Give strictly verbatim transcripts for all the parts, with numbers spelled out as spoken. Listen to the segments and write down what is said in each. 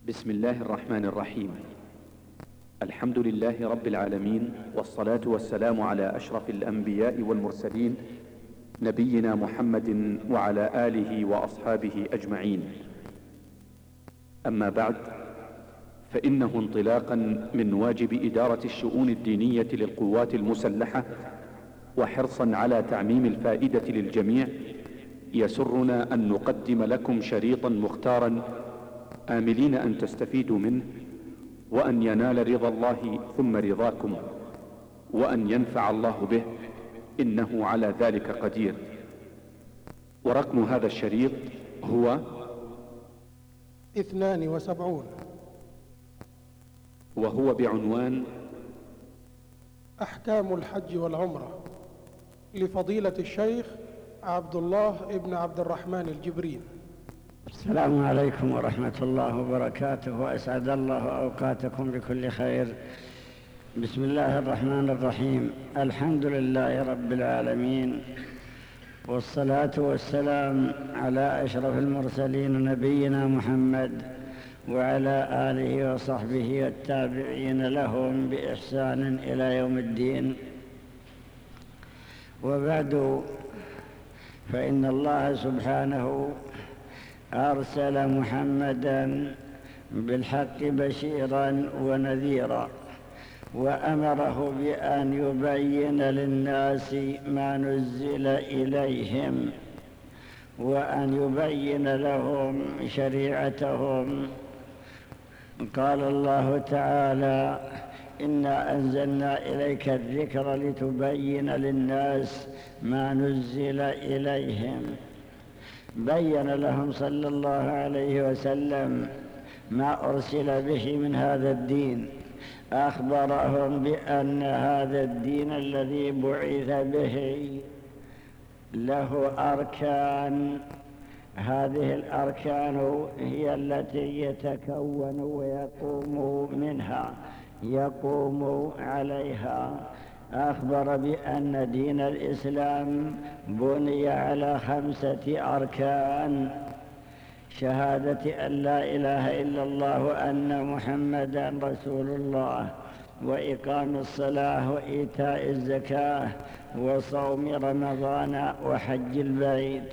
بسم الله الرحمن الرحيم. الحمد لله رب العالمين، والصلاة والسلام على أشرف الأنبياء والمرسلين، نبينا محمد وعلى آله وأصحابه أجمعين. أما بعد، فإنه انطلاقا من واجب إدارة الشؤون الدينية للقوات المسلحة، وحرصا على تعميم الفائدة للجميع، يسرنا أن نقدم لكم شريطا مختارا آملين أن تستفيدوا منه، وأن ينال رضا الله ثم رضاكم، وأن ينفع الله به، إنه على ذلك قدير. ورقم هذا الشريط هو اثنان وسبعون، وهو بعنوان أحكام الحج والعمرة لفضيلة الشيخ عبد الله ابن عبد الرحمن الجبرين. السلام عليكم ورحمة الله وبركاته، وأسعد الله أوقاتكم بكل خير. بسم الله الرحمن الرحيم. الحمد لله رب العالمين، والصلاة والسلام على أشرف المرسلين نبينا محمد وعلى آله وصحبه والتابعين لهم بإحسان إلى يوم الدين. وبعد، فإن الله سبحانه أرسل محمدًا بالحق بشيرًا ونذيرًا، وأمره بأن يبين للناس ما نزل إليهم، وأن يبين لهم شريعتهم. قال الله تعالى: إنا أنزلنا إليك الذكر لتبين للناس ما نزل إليهم. بين لهم صلى الله عليه وسلم ما أرسل به من هذا الدين، أخبرهم بأن هذا الدين الذي بعث به له أركان. هذه الأركان هي التي يتكون ويقوم منها يقوم عليها. أخبر بأن دين الإسلام بني على خمسة أركان: شهادة أن لا إله إلا الله وأن محمدًا رسول الله، وإقام الصلاة، وإيتاء الزكاة، وصوم رمضان، وحج البيت.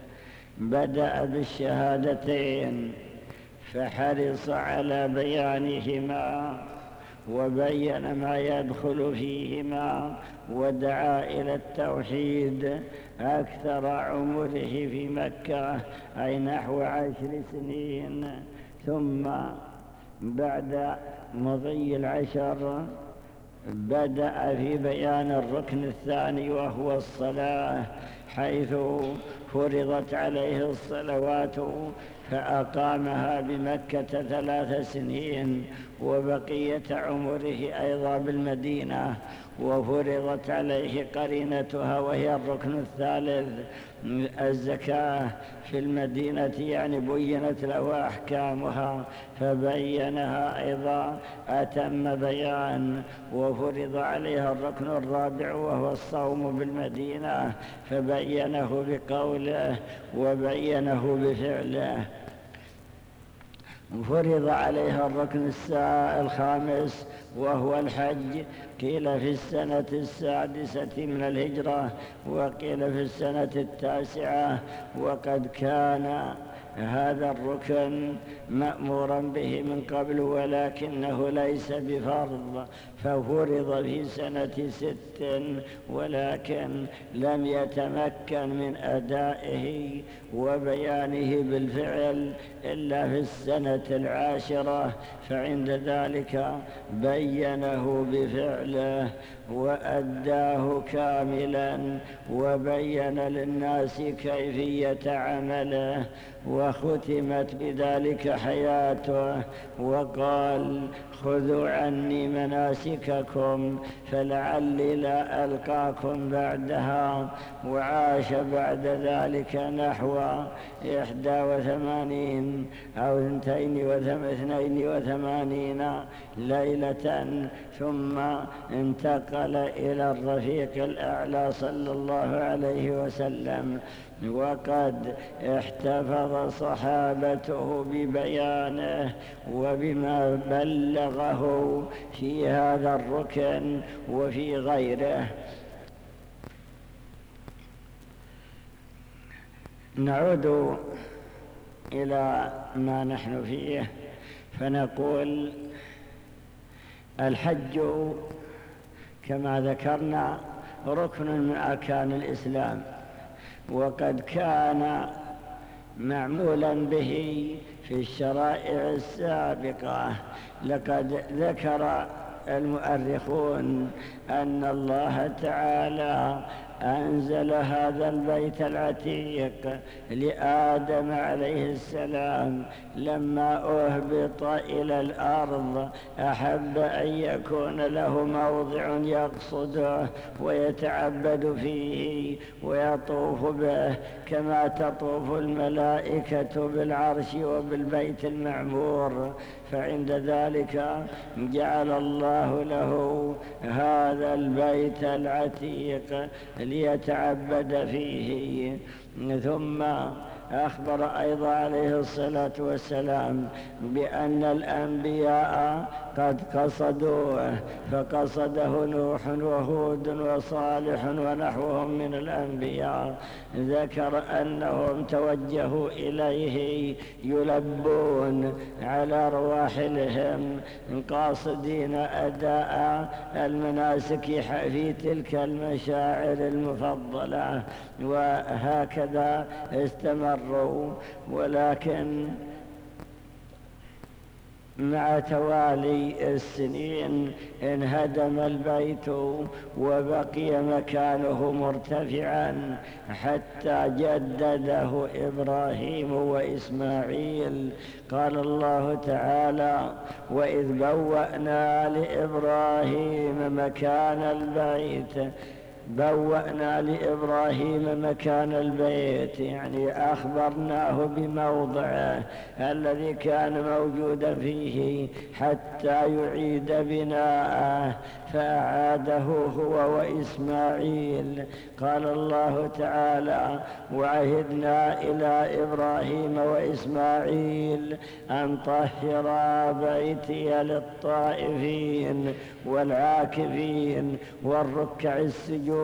بدأ بالشهادتين فحرص على بيانهما، وبين ما يدخل فيهما، ودعا إلى التوحيد أكثر عمره في مكة، أي نحو عشر سنين. ثم بعد مضي العشر بدأ في بيان الركن الثاني وهو الصلاة، حيث فرضت عليه الصلوات فأقامها بمكة ثلاث سنين، وبقية عمره أيضا بالمدينة، وفرضت عليه قرينتها وهي الركن الثالث الزكاة في المدينة، يعني بينت له أحكامها فبينها أيضا أتم بيان. وفرض عليها الركن الرابع وهو الصوم بالمدينة، فبينه بقوله وبينه بفعله. فرض عليها الركن الخامس وهو الحج، قيل في السنة السادسة من الهجرة، وقيل في السنة التاسعة. وقد كان هذا الركن مأمورا به من قبل، ولكنه ليس بفرض، ففرض في سنة ست، ولكن لم يتمكن من أدائه وبيانه بالفعل إلا في السنة العاشرة، فعند ذلك بينه بفعله وأداه كاملا، وبين للناس كيفية عمله، وختمت بذلك حياته. وقال: خذوا عني مناسككم فلعلي لا ألقاكم بعدها. وعاش بعد ذلك نحو إحدى وثمانين أو اثنين وثمانين ليلة، ثم انتقل إلى الرفيق الأعلى صلى الله عليه وسلم. وقد احتفظ صحابته ببيانه وبما بلغه في هذا الركن وفي غيره. نعود إلى ما نحن فيه فنقول الحج كما ذكرنا ركن من أركان الإسلام، وقد كان معمولا به في الشرائع السابقة. لقد ذكر المؤرخون أن الله تعالى أنزل هذا البيت العتيق لآدم عليه السلام لما أهبط إلى الأرض، أحب أن يكون له موضع يقصده ويتعبد فيه ويطوف به كما تطوف الملائكة بالعرش وبالبيت المعمور. فعند ذلك جعل الله له هذا البيت العتيق ليتعبد فيه. ثم أخبر أيضا عليه الصلاة والسلام بأن الأنبياء قد قصدوه، فقصده نوح وهود وصالح ونحوهم من الأنبياء. ذكر أنهم توجهوا إليه يلبون على رواحلهم قاصدين أداء المناسك في تلك المشاعر المفضلة، وهكذا استمروا. ولكن مع توالي السنين انهدم البيت وبقي مكانه مرتفعا حتى جدده إبراهيم وإسماعيل. قال الله تعالى: وإذ بوأنا لإبراهيم مكان البيت بوأنا لإبراهيم مكان البيت، يعني أخبرناه بموضعه الذي كان موجودا فيه حتى يعيد بناءه، فأعاده هو وإسماعيل. قال الله تعالى: وعهدنا إلى إبراهيم وإسماعيل أن طهرا بيتي للطائفين والعاكفين والركع السجود.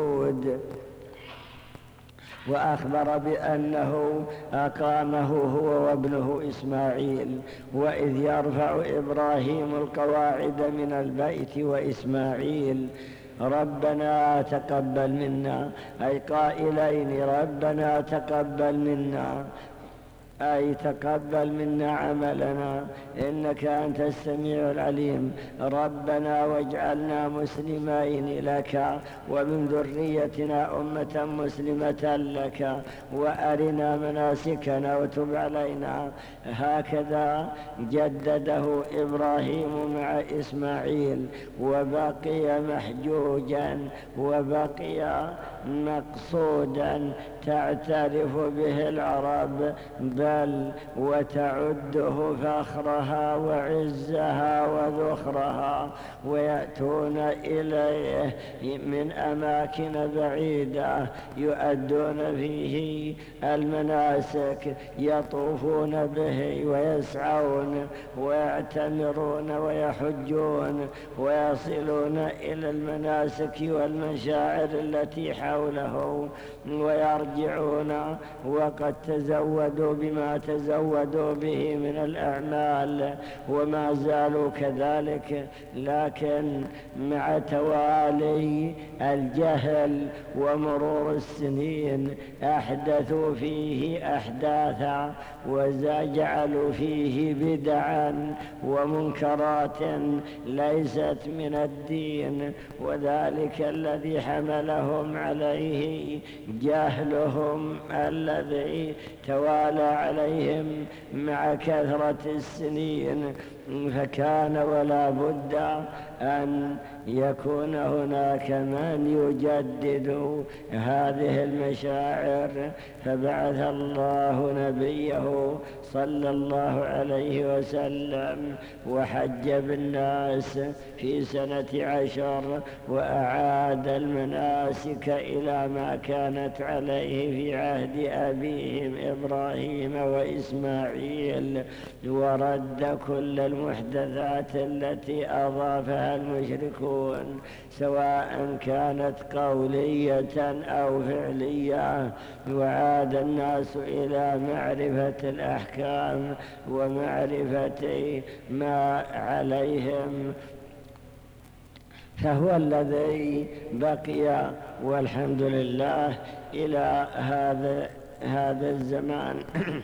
وأخبر بأنه أقامه هو وابنه إسماعيل. وإذ يرفع إبراهيم القواعد من البيت وإسماعيل ربنا تقبل منا، أي قائلين ربنا تقبل منا، أي تقبل منا عملنا إنك أنت السميع العليم. ربنا واجعلنا مسلمين لك ومن ذريتنا أمة مسلمة لك وأرنا مناسكنا وتب علينا. هكذا جدده إبراهيم مع إسماعيل، وبقي محجوجا وبقي مقصودا تعترف به العرب، بل وتعده فخرها وعزها وذخرها، ويأتون إليه من أماكن بعيدة يؤدون فيه المناسك، يطوفون به ويسعون ويعتمرون ويحجون ويصلون إلى المناسك والمشاعر التي حوله، ويرجعون وقد تزودوا بما تزودوا به من الأعمال وما زالوا كذلك. لكن مع توالي الجهل ومرور السنين أحدثوا فيه أحداثا وجعلوا فيه بدعا ومنكرات ليست من الدين، وذلك الذي حملهم عليه جهلهم الذي توالى عليهم مع كثرة السنين. فكان ولا بد أن يكون هناك من يجدد هذه المشاعر، فبعث الله نبيه صلى الله عليه وسلم وحج بالناس في سنة عشر، وأعاد المناسك إلى ما كانت عليه في عهد أبيهم إبراهيم وإسماعيل، ورد كل المحدثات التي أضافها المشركون سواء كانت قولية أو فعلية، وعاد الناس إلى معرفة الأحكام ومعرفة ما عليهم، فهو الذي بقي والحمد لله إلى هذا هذا الزمان.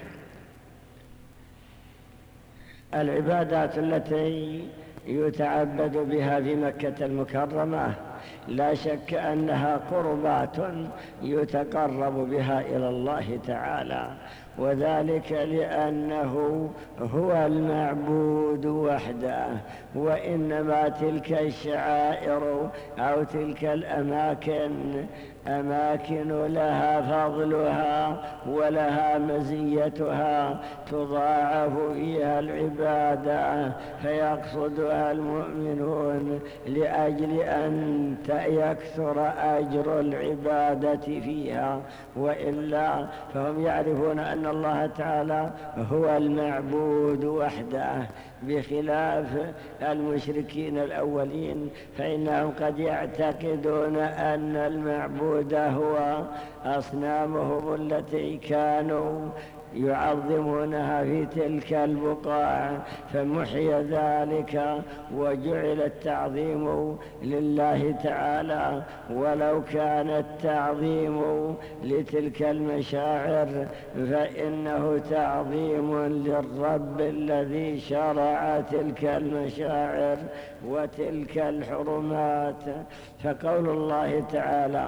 العبادات التي يتعبد بها في مكة المكرمة لا شك أنها قربات يتقرب بها إلى الله تعالى، وذلك لأنه هو المعبود وحده، وإنما تلك الشعائر أو تلك الأماكن أماكن لها فضلها ولها مزيتها تضاعف فيها العبادة فيقصدها المؤمنون لأجل أن يكثر أجر العبادة فيها، وإلا فهم يعرفون أن الله تعالى هو المعبود وحده، بخلاف المشركين الأولين فإنهم قد يعتقدون أن المعبود هو أصنامهم التي كانوا يعظمونها في تلك البقاع، فمحي ذلك وجعل التعظيم لله تعالى، ولو كان التعظيم لتلك المشاعر فإنه تعظيم للرب الذي شرع تلك المشاعر وتلك الحرمات. فقول الله تعالى: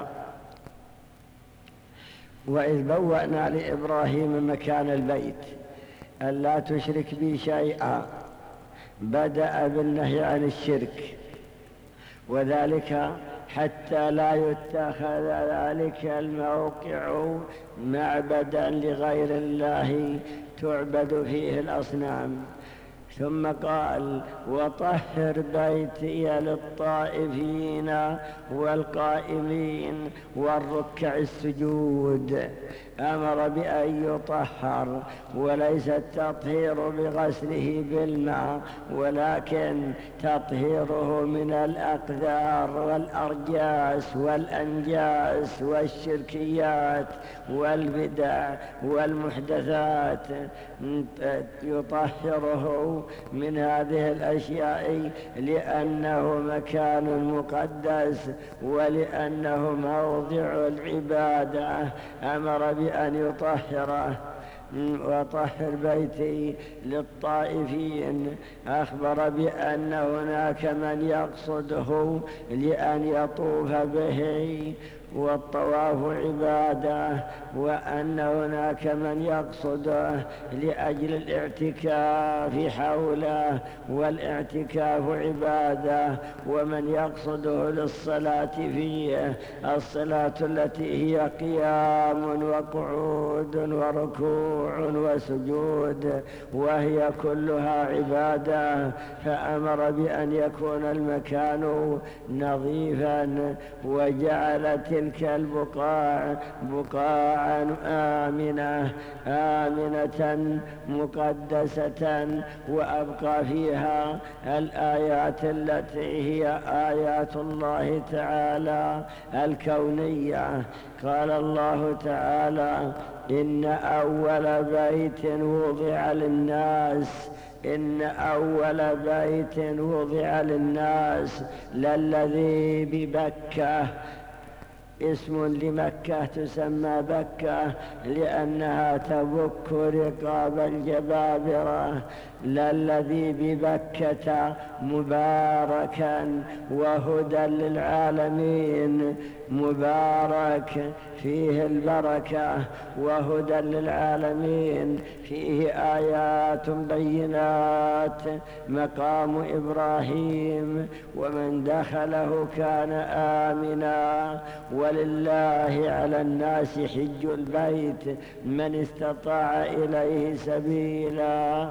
وإذ بوأنا لإبراهيم مكان البيت ألا تشرك بي شيئا، بدأ بالنهي عن الشرك، وذلك حتى لا يتخذ ذلك الموقع معبدا لغير الله تعبد فيه الأصنام. ثم قال: وطهر بيتي للطائفين والقائمين والركع السجود. أمر بأن يطهر، وليس التطهير بغسله بالماء، ولكن تطهيره من الأقدار والأرجاس والأنجاس والشركيات والبدع والمحدثات، يطهره من هذه الأشياء لأنه مكان مقدس ولأنه موضع العبادة. أمر بأن يطهره. وطهر بيتي للطائفين، أخبر بأن هناك من يقصده لأن يطوف به والطواف عبادة، وأن هناك من يقصده لأجل الاعتكاف حوله والاعتكاف عبادة، ومن يقصده للصلاة فيه، الصلاة التي هي قيام وقعود وركوع وسجود، وهي كلها عبادة. فأمر بأن يكون المكان نظيفا، وجعل تلك البقاع بقاعا آمنة آمنة مقدسة، وأبقى فيها الآيات التي هي آيات الله تعالى الكونية. قال الله تعالى: إن أول بيت وضع للناس إن أول بيت وضع للناس للذي ببكة اسم لمكة تسمى بكة لأنها تبك رقاب الجبابرة. للذي ببكة مباركا وهدى للعالمين، مبارك فيه البركة وهدى للعالمين، فيه آيات بينات. مقام إبراهيم ومن دخله كان آمنا، ولله على الناس حج البيت من استطاع إليه سبيلا.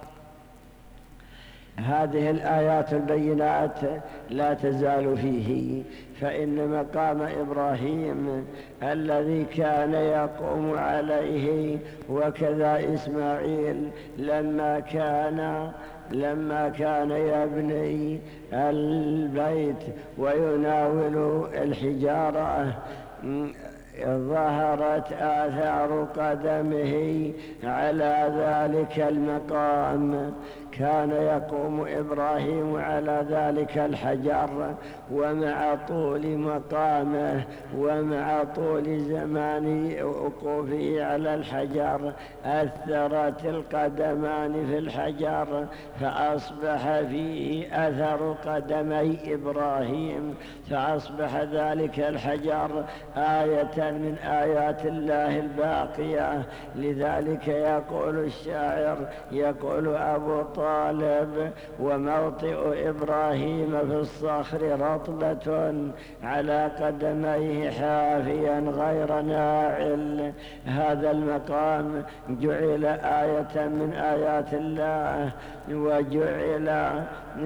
هذه الآيات البينات لا تزال فيه، فإن مقام إبراهيم الذي كان يقوم عليه وكذا إسماعيل لما كان لما كان يبني البيت ويناول الحجارة ظهرت آثار قدمه على ذلك المقام. كان يقوم إبراهيم على ذلك الحجر، ومع طول مقامه ومع طول زمان وقوفه على الحجر أثرت القدمان في الحجر، فأصبح فيه أثر قدمي إبراهيم، فأصبح ذلك الحجر آية من آيات الله الباقية. لذلك يقول الشاعر، يقول أبو طالب: وموطئ إبراهيم في الصخر رطبة على قدميه حافيا غير ناعل. هذا المقام جعل آية من آيات الله، وجعل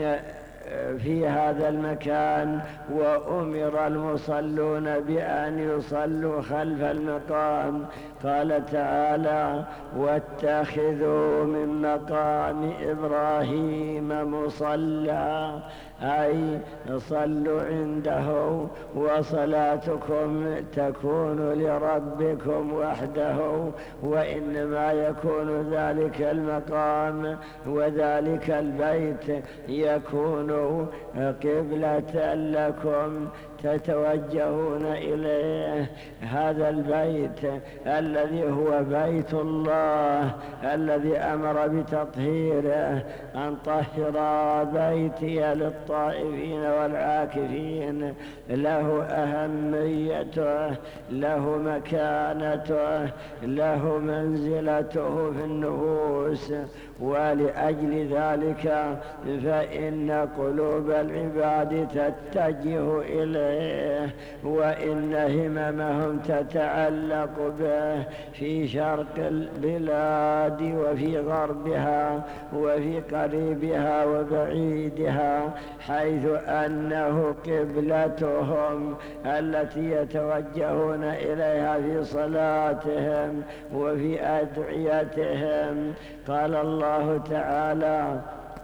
في هذا المكان وأمر المصلون بأن يصلوا خلف المقام. قال تعالى: واتخذوا من مقام إبراهيم مصلى، أي صلوا عنده، وصلاتكم تكون لربكم وحده، وإنما يكون ذلك المقام وذلك البيت يكون قبلة لكم تتوجهون إليه. هذا البيت الذي هو بيت الله الذي أمر بتطهيره، أن طهر بيتي للطائفين والعاكفين، له أهميته، له مكانته، له منزلته في النفوس. ولأجل ذلك فإن قلوب العباد تتجه إليه، وإن هممهم تتعلق به في شرق البلاد وفي غربها وفي قريبها وبعيدها، حيث أنه قبلتهم التي يتوجهون إليها في صلاتهم وفي أدعيتهم. قال الله تعالى: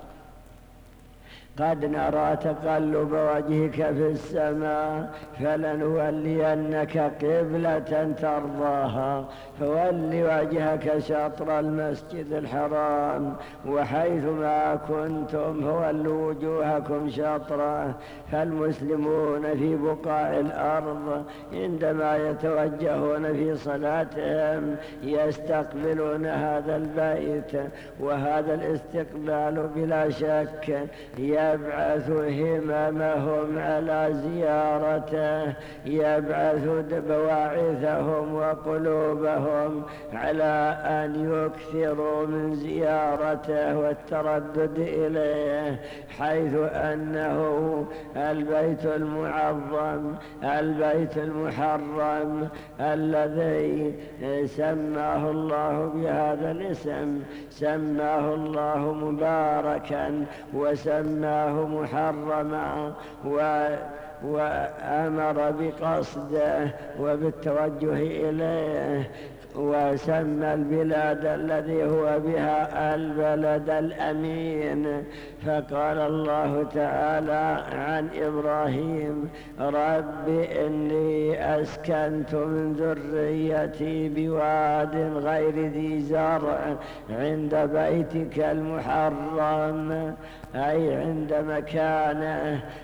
قد نرى تقلب وجهك في السماء فلنولينك قبلة ترضاها فول وجهك شطر المسجد الحرام وحيثما كنتم فولوا وجوهكم شطره. فالمسلمون في بقاع الأرض عندما يتوجهون في صلاتهم يستقبلون هذا البيت، وهذا الاستقبال بلا شك يبعث هممهم على زيارته، يبعث بواعثهم وقلوبهم على أن يكثروا من زيارته والتردد إليه، حيث أنه البيت المعظم، البيت المحرم الذي سماه الله بهذا الاسم، سماه الله مباركا وسماه محرما، و وأمر بقصده وبالتوجه إليه، وسمى البلاد الذي هو بها البلد الأمين. فقال الله تعالى عن إبراهيم: رب إني أسكنت من ذريتي بواد غير ذي زرع عند بيتك المحرم، أي عند مكانه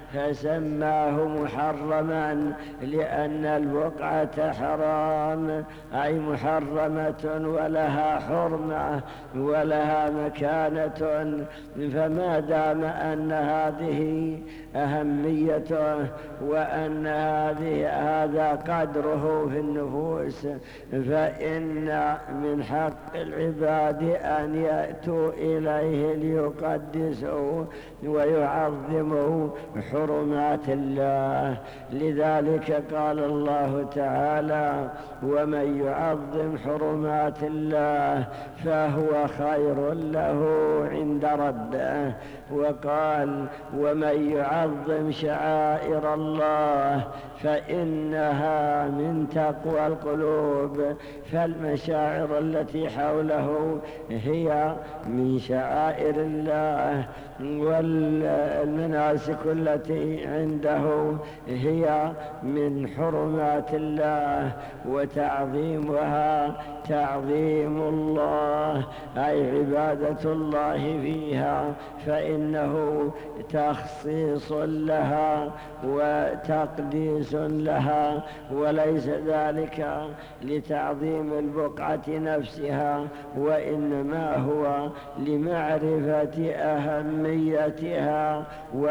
فسماه محرما لأن البقعة حرام، أي محرمة ولها حرمة ولها مكانة. فما دام أن هذه أهميته وأن هذه هذا قدره في النفوس، فإن من حق العباد أن يأتوا إليه ليقدسوا ويعظموا حرمات الله. لذلك قال الله تعالى: ومن يعظم حرمات الله فهو خير له عند ربه. وقال: ومن يعظم شعائر الله فإنها من تقوى القلوب. فالمشاعر التي حوله هي من شعائر الله، والمناسك التي عنده هي من حرمات الله، وتعظيمها تعظيم الله، أي عبادة الله فيها، فإنه تخصيص لها وتقديس لها، وليس ذلك لتعظيم البقعة نفسها، وإنما هو لمعرفة أهميتها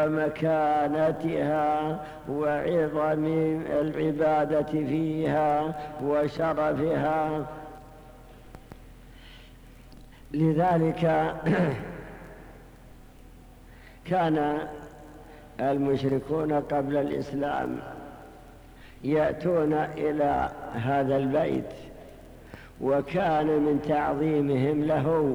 ومكانتها وعظم العبادة فيها وشرفها. لذلك كان المشركون قبل الإسلام يأتون إلى هذا البيت، وكان من تعظيمهم له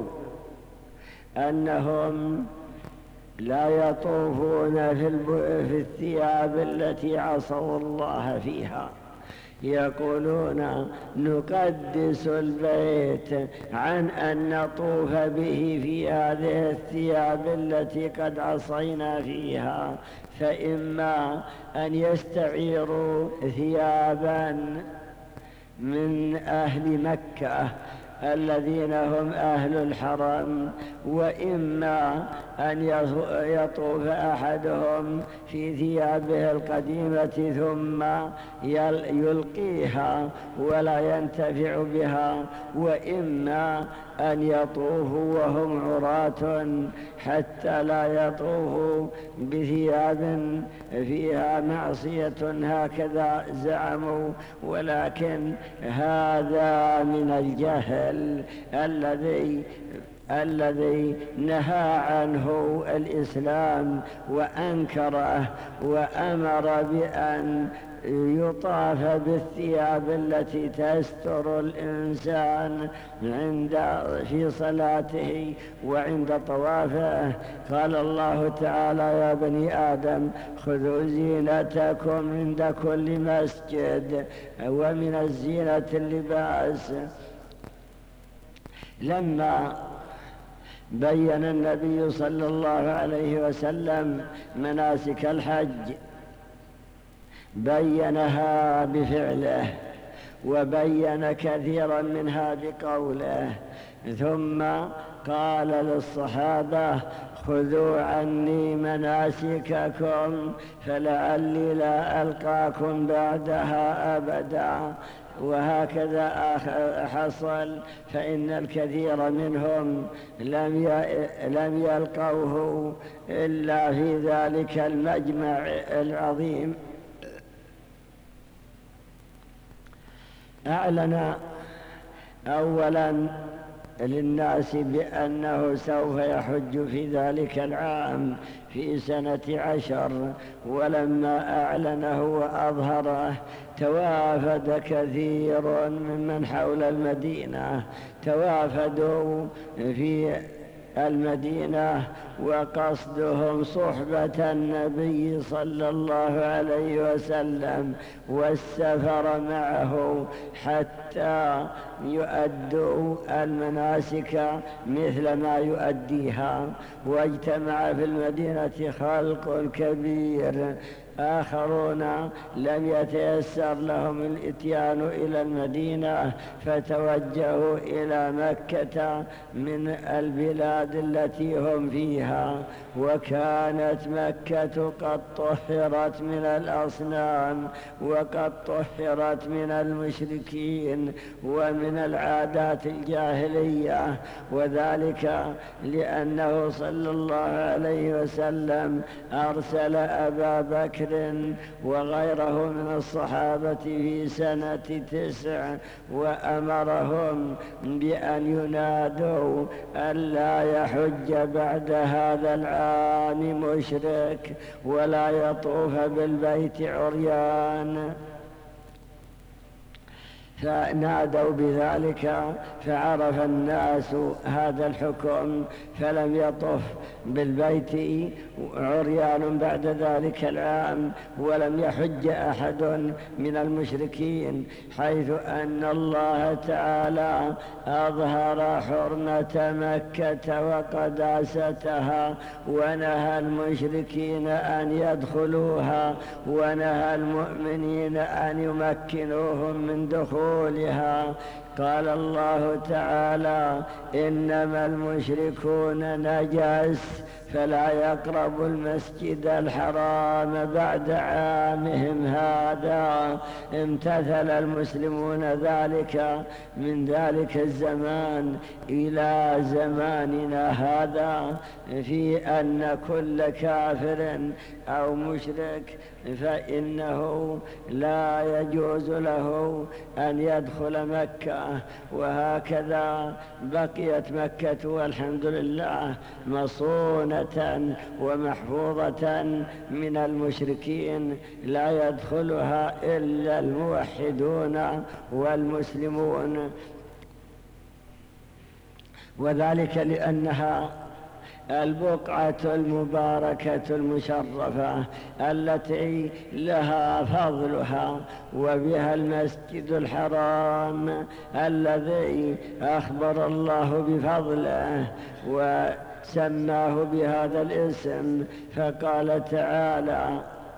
أنهم لا يطوفون في الثياب التي عصوا الله فيها. يقولون: نقدس البيت عن أن نطوف به في هذه الثياب التي قد عصينا فيها، فإما أن يستعيروا ثيابا من أهل مكة الذين هم أهل الحرم، وإما أن يطوف أحدهم في ثيابه القديمة ثم يلقيها ولا ينتفع بها، وإما أن يطوفوا وهم عراة حتى لا يطوفوا بثياب فيها معصية، هكذا زعموا. ولكن هذا من الجهل الذي الذي نهى عنه الإسلام وأنكره، وأمر بأن يطاف بالثياب التي تستر الإنسان عند في صلاته وعند طوافه. قال الله تعالى: يا بني آدم خذوا زينتكم عند كل مسجد، ومن الزينة اللباس. لما بين النبي صلى الله عليه وسلم مناسك الحج بينها بفعله، وبين كثيرا منها بقوله، ثم قال للصحابة: خذوا عني مناسككم فلعلي لا ألقاكم بعدها أبدا. وهكذا حصل، فإن الكثير منهم لم يلقوه إلا في ذلك المجمع العظيم. أعلن أولا للناس بأنه سوف يحج في ذلك العام في سنة عشر، ولما أعلنه وأظهره توافد كثير ممن حول المدينة، توافدوا في المدينة وقصدهم صحبة النبي صلى الله عليه وسلم والسفر معه حتى يؤدوا المناسك مثل ما يؤديها. واجتمع في المدينة خلق كبير آخرون لم يتيسر لهم الإتيان إلى المدينة فتوجهوا إلى مكة من البلاد التي هم فيها، وكانت مكة قد طهرت من الأصنام وقد طهرت من المشركين ومن العادات الجاهلية، وذلك لأنه صلى الله عليه وسلم أرسل أبا بكر وغيره من الصحابة في سنة تسع وأمرهم بأن ينادوا أن لا يحج بعد هذا العام مشرك ولا يطوف بالبيت عريان، فنادوا بذلك فعرف الناس هذا الحكم فلم يطف بالبيت عريان بعد ذلك العام، ولم يحج أحد من المشركين، حيث أن الله تعالى أظهر حرمة مكة وقداستها ونهى المشركين أن يدخلوها ونهى المؤمنين أن يمكنوهم من دخولها. قال الله تعالى: إنما المشركون نجس فلا يقربوا المسجد الحرام بعد عامهم هذا. امتثل المسلمون ذلك من ذلك الزمان إلى زماننا هذا، في أن كل كافر أو مشرك فإنه لا يجوز له أن يدخل مكة، وهكذا بقيت مكة والحمد لله مصونة ومحفوظة من المشركين، لا يدخلها إلا الموحدون والمسلمون، وذلك لأنها البقعة المباركة المشرفة التي لها فضلها، وبها المسجد الحرام الذي أخبر الله بفضله وسماه بهذا الاسم، فقال تعالى: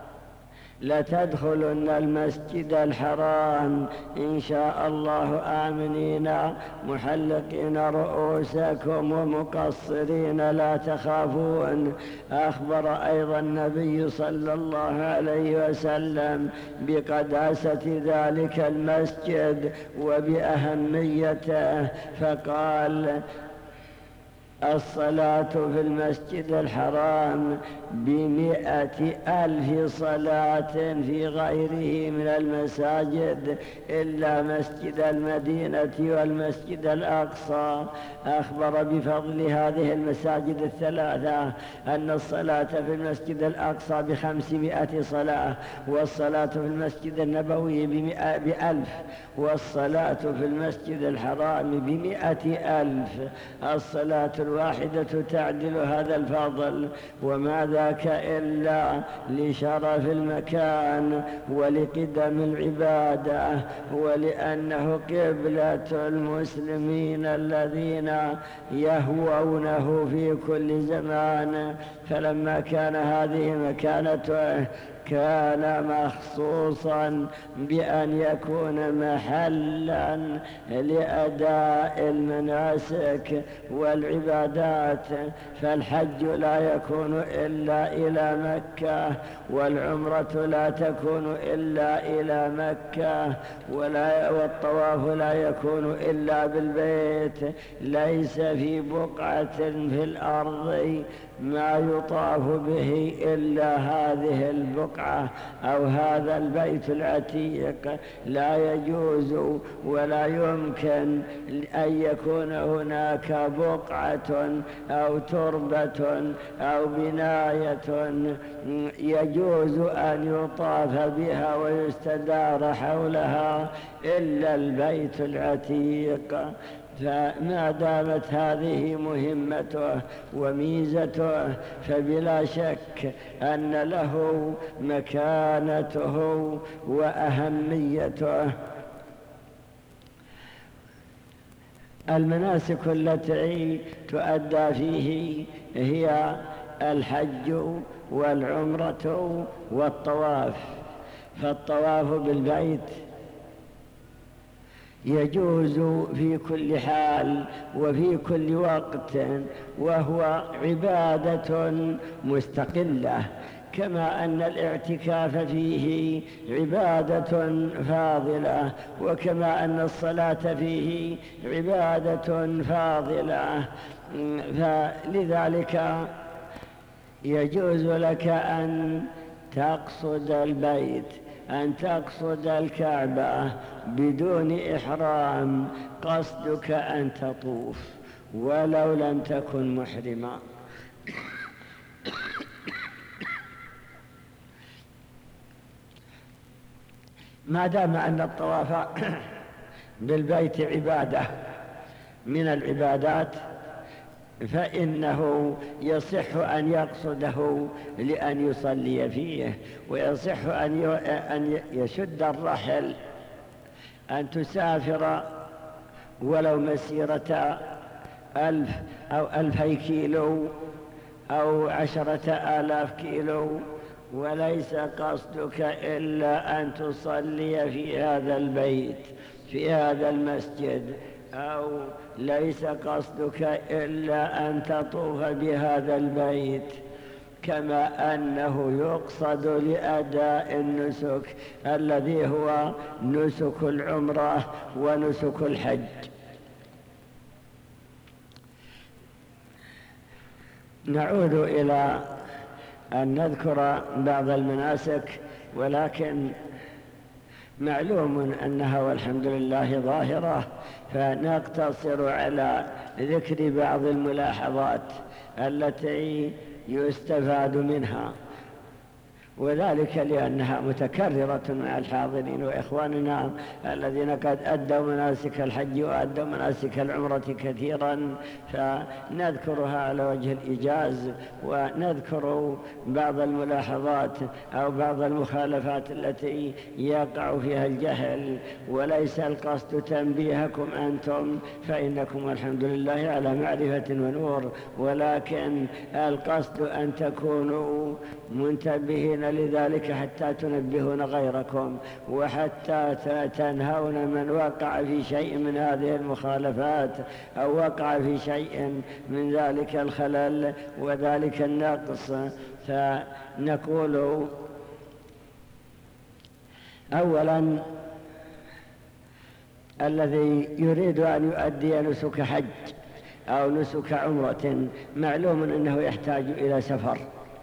لتدخلن المسجد الحرام إن شاء الله آمنين محلقين رؤوسكم ومقصرين لا تخافون. أخبر أيضا النبي صلى الله عليه وسلم بقداسة ذلك المسجد وبأهميته، فقال: الصلاة في المسجد الحرام بمئة ألف صلاة في غيره من المساجد إلا مسجد المدينة والمسجد الأقصى. أخبر بفضل هذه المساجد الثلاثة أن الصلاة في المسجد الأقصى بخمسمائة صلاة، والصلاة في المسجد النبوي بألف، والصلاة في المسجد الحرام بمئة ألف. الصلاة الواحدة تعدل هذا الفضل، وما ذاك إلا لشرف المكان ولقدم العبادة، ولأنه قبلة المسلمين الذين يهوونه في كل زمان. فلما كان هذه مكانته كان مخصوصا بأن يكون محلا لأداء المناسك والعبادات، فالحج لا يكون إلا إلى مكة، والعمرة لا تكون إلا إلى مكة، ولا والطواف لا يكون إلا بالبيت. ليس في بقعة في الأرض ما يطاف به إلا هذه البقعة أو هذا البيت العتيق. لا يجوز ولا يمكن أن يكون هناك بقعة أو تربة أو بناية يجوز أن يطاف بها ويستدار حولها إلا البيت العتيق. فما دامت هذه مهمته وميزته فبلا شك أن له مكانته وأهميته. المناسك التي تؤدى فيه هي الحج والعمرة والطواف. فالطواف بالبيت يجوز في كل حال وفي كل وقت، وهو عبادة مستقلة، كما أن الاعتكاف فيه عبادة فاضلة، وكما أن الصلاة فيه عبادة فاضلة. فلذلك يجوز لك أن تقصد البيت، أن تقصد الكعبة بدون إحرام، قصدك أن تطوف ولو لم تكن محرما. ما دام أن الطواف بالبيت عبادة من العبادات، فإنه يصح أن يقصده لأن يصلي فيه، ويصح أن يشد الرحل، أن تسافر ولو مسيرة ألف أو ألفي كيلو أو عشرة آلاف كيلو، وليس قصدك إلا أن تصلي في هذا البيت في هذا المسجد، أو ليس قصدك إلا أن تطوف بهذا البيت، كما أنه يقصد لأداء النسك الذي هو نسك العمرة ونسك الحج. نعود إلى أن نذكر بعض المناسك، ولكن معلوم أنها والحمد لله ظاهرة، فنقتصر على ذكر بعض الملاحظات التي يستفاد منها، وذلك لأنها متكررة مع الحاضرين وإخواننا الذين قد أدوا مناسك الحج وأدوا مناسك العمرة كثيرا، فنذكرها على وجه الإيجاز، ونذكر بعض الملاحظات أو بعض المخالفات التي يقع فيها الجهل، وليس القصد تنبيهكم أنتم، فإنكم الحمد لله على معرفة ونور، ولكن القصد أن تكونوا منتبهين لذلك حتى تنبهون غيركم، وحتى تنهون من وقع في شيء من هذه المخالفات أو وقع في شيء من ذلك الخلل وذلك النقص. فنقول أولا: الذي يريد أن يؤدي نسك حج أو نسك عمرة معلوم أنه يحتاج إلى سفر،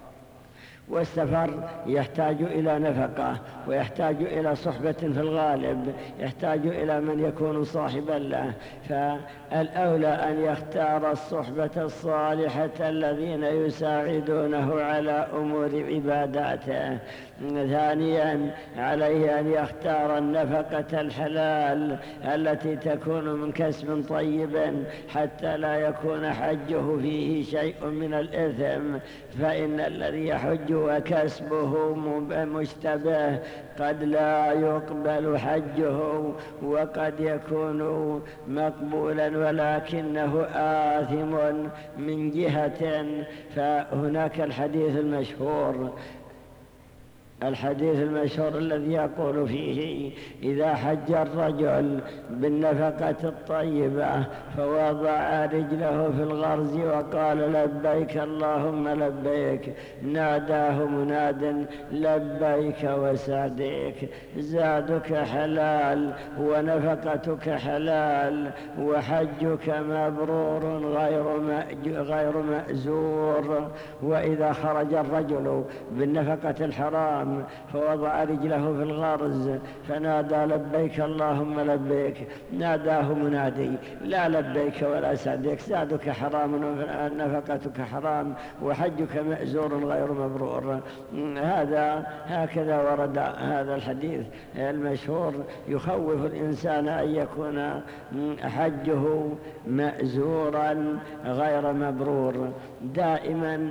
والسفر يحتاج إلى نفقة، ويحتاج إلى صحبة في الغالب، يحتاج إلى من يكون صاحبا له، فالأولى أن يختار الصحبة الصالحة الذين يساعدونه على أمور عباداته. ثانيا عليه أن يختار النفقة الحلال التي تكون من كسب طيب حتى لا يكون حجه فيه شيء من الإثم، فإن الذي يحج وكسبه مشتبه قد لا يقبل حجه، وقد يكون مقبولا ولكنه آثم من جهة. فهناك الحديث المشهور الحديث المشهور الذي يقول فيه: إذا حج الرجل بالنفقة الطيبة فوضع رجله في الغرز وقال لبيك اللهم لبيك، ناداه مناد لبيك وسعديك، زادك حلال ونفقتك حلال وحجك مبرور غير مأزور. وإذا خرج الرجل بالنفقة الحرام فوضع رجله في الغرز فنادى لبيك اللهم لبيك، ناداه منادي لا لبيك ولا سعديك، زادك حرام ونفقتك حرام وحجك مأزور غير مبرور. هذا هكذا ورد هذا الحديث المشهور يخوف الإنسان أن يكون حجه مأزورا غير مبرور. دائما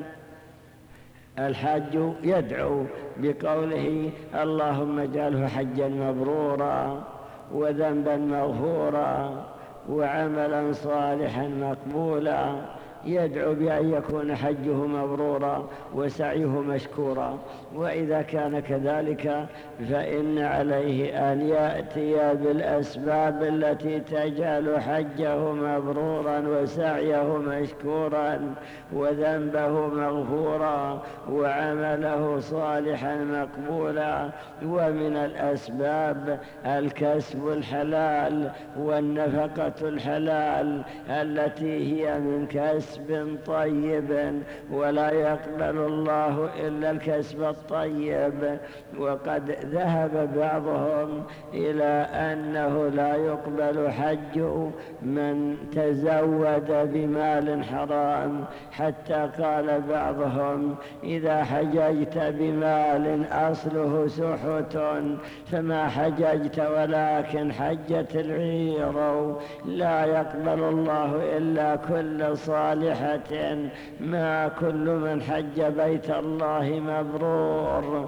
الحاج يدعو بقوله اللهم اجعله حجا مبرورا وذنبا مغفورا وعملا صالحا مقبولا يدعو بأن يكون حجه مبرورا وسعيه مشكورا. وإذا كان كذلك فإن عليه أن يأتي بالأسباب التي تجعل حجه مبرورا وسعيه مشكورا وذنبه مغفورا وعمله صالحا مقبولا. ومن الأسباب الكسب الحلال والنفقة الحلال التي هي من كسب طيب، ولا يقبل الله إلا الكسب الطيب. وقد ذهب بعضهم إلى أنه لا يقبل حج من تزود بمال حرام، حتى قال بعضهم إذا حججت بمال أصله سحت فما حججت ولكن حجت العير. لا يقبل الله إلا كل صالحة، ما كل من حج بيت الله مبرور.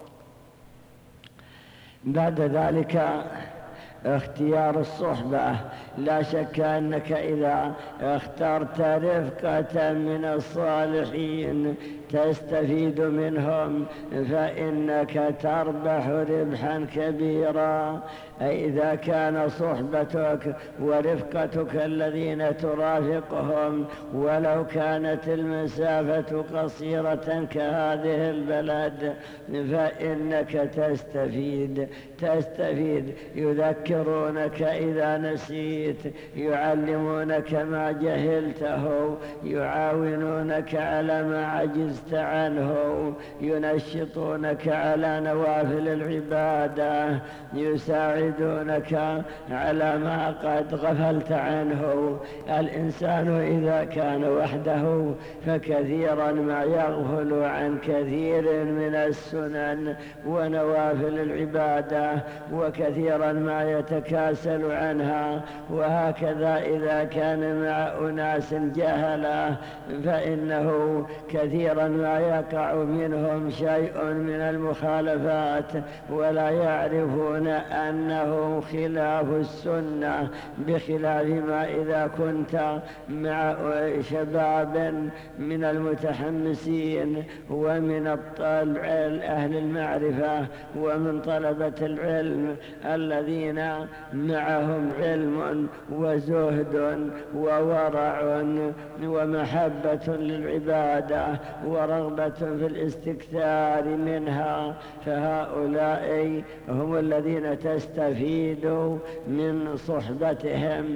بعد ذلك اختيار الصحبة. لا شك أنك إذا اخترت رفقة من الصالحين تستفيد منهم فإنك تربح ربحا كبيرا. أي إذا كان صحبتك ورفقتك الذين ترافقهم ولو كانت المسافة قصيرة كهذه البلد فإنك تستفيد تستفيد يذكرونك إذا نسيت، يعلمونك ما جهلته، يعاونونك على ما عجزت عنه، ينشطونك على نوافل العبادة، يساعدونك على ما قد غفلت عنه. الإنسان إذا كان وحده فكثيرا ما يغفل عن كثير من السنن ونوافل العبادة، وكثيرا ما يتكاسل عنها. وهكذا إذا كان مع أناس جهلة فإنه كثيرا ما يقع منهم شيء من المخالفات ولا يعرفون أنه خلاف السنة، بخلاف ما إذا كنت مع شباب من المتحمسين ومن أهل المعرفة ومن طلبة العلم الذين معهم علم وزهد وورع ومحبة للعبادة ورغبة في الاستكثار منها، فهؤلاء هم الذين تستفيد من صحبتهم.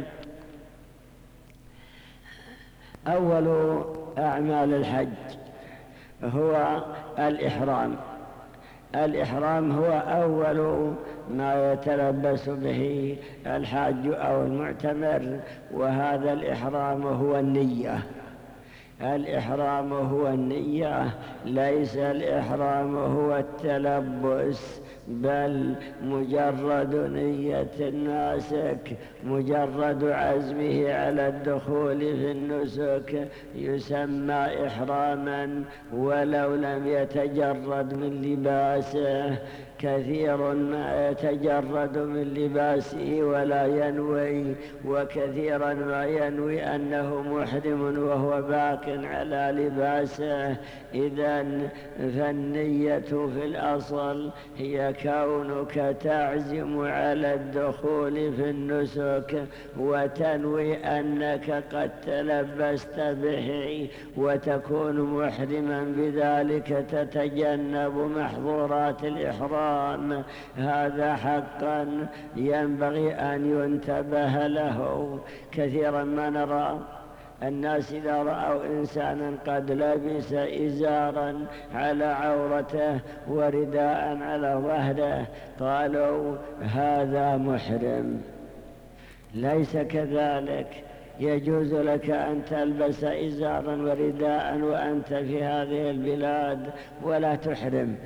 أول أعمال الحج هو الإحرام. الإحرام هو أول ما يتلبس به الحاج أو المعتمر، وهذا الإحرام هو النية. الإحرام هو النية، ليس الإحرام هو التلبس، بل مجرد نية الناسك، مجرد عزمه على الدخول في النسك يسمى إحراما ولو لم يتجرد من لباسه. كثير ما يتجرد من لباسه ولا ينوي، وكثيرا ما ينوي أنه محرم وهو باق على لباسه. إذن فالنية في الأصل هي كونك تعزم على الدخول في النسك وتنوي أنك قد تلبست به، وتكون محرما بذلك تتجنب محظورات الإحرام. هذا حقا ينبغي أن ينتبه له. كثيرا ما نرى الناس إذا رأوا إنسانا قد لبس إزارا على عورته ورداء على ظهره قالوا هذا محرم. ليس كذلك، يجوز لك أن تلبس إزارا ورداء وأنت في هذه البلاد ولا تحرم،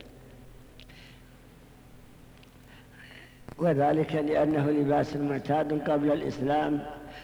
وذلك لأنه لباس معتاد قبل الإسلام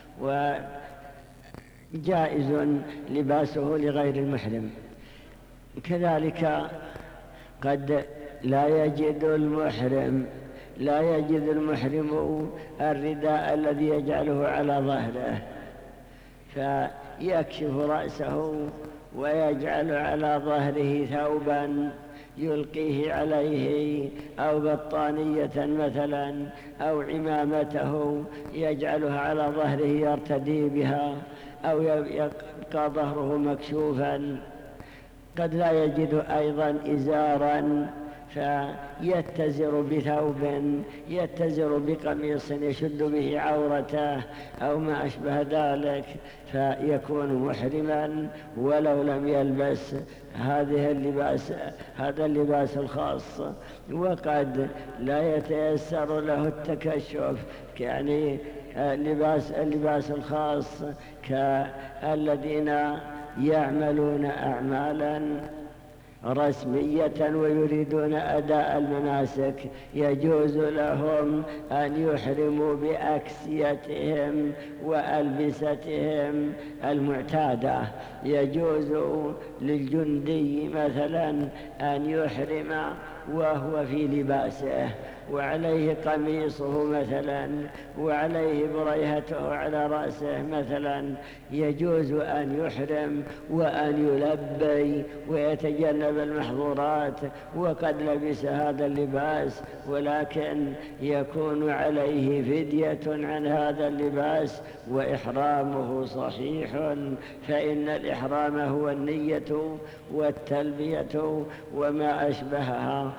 وجائز لباسه لغير المحرم. كذلك قد لا يجد المحرم لا يجد المحرم الرداء الذي يجعله على ظهره، يكشف رأسه ويجعل على ظهره ثوبا يلقيه عليه، أو بطانية مثلا، أو عمامته يجعلها على ظهره يرتدي بها، أو يبقى ظهره مكشوفا. قد لا يجد أيضا إزارا فيتزر بثوب، يتزر بقميص يشد به عورته أو ما أشبه ذلك، فيكون محرما ولو لم يلبس هذه اللباس هذا اللباس الخاص. وقد لا يتيسر له التكشف، يعني اللباس اللباس الخاص كالذين يعملون أعمالا رسمية ويريدون أداء المناسك، يجوز لهم أن يحرموا بأكسيتهم وألبستهم المعتادة. يجوز للجندي مثلا أن يحرم وهو في لباسه وعليه قميصه مثلا وعليه بريهته على رأسه مثلا، يجوز أن يحرم وأن يلبي ويتجنب المحظورات وقد لبس هذا اللباس، ولكن يكون عليه فدية عن هذا اللباس وإحرامه صحيح، فإن الإحرام هو النية والتلبية وما أشبهها.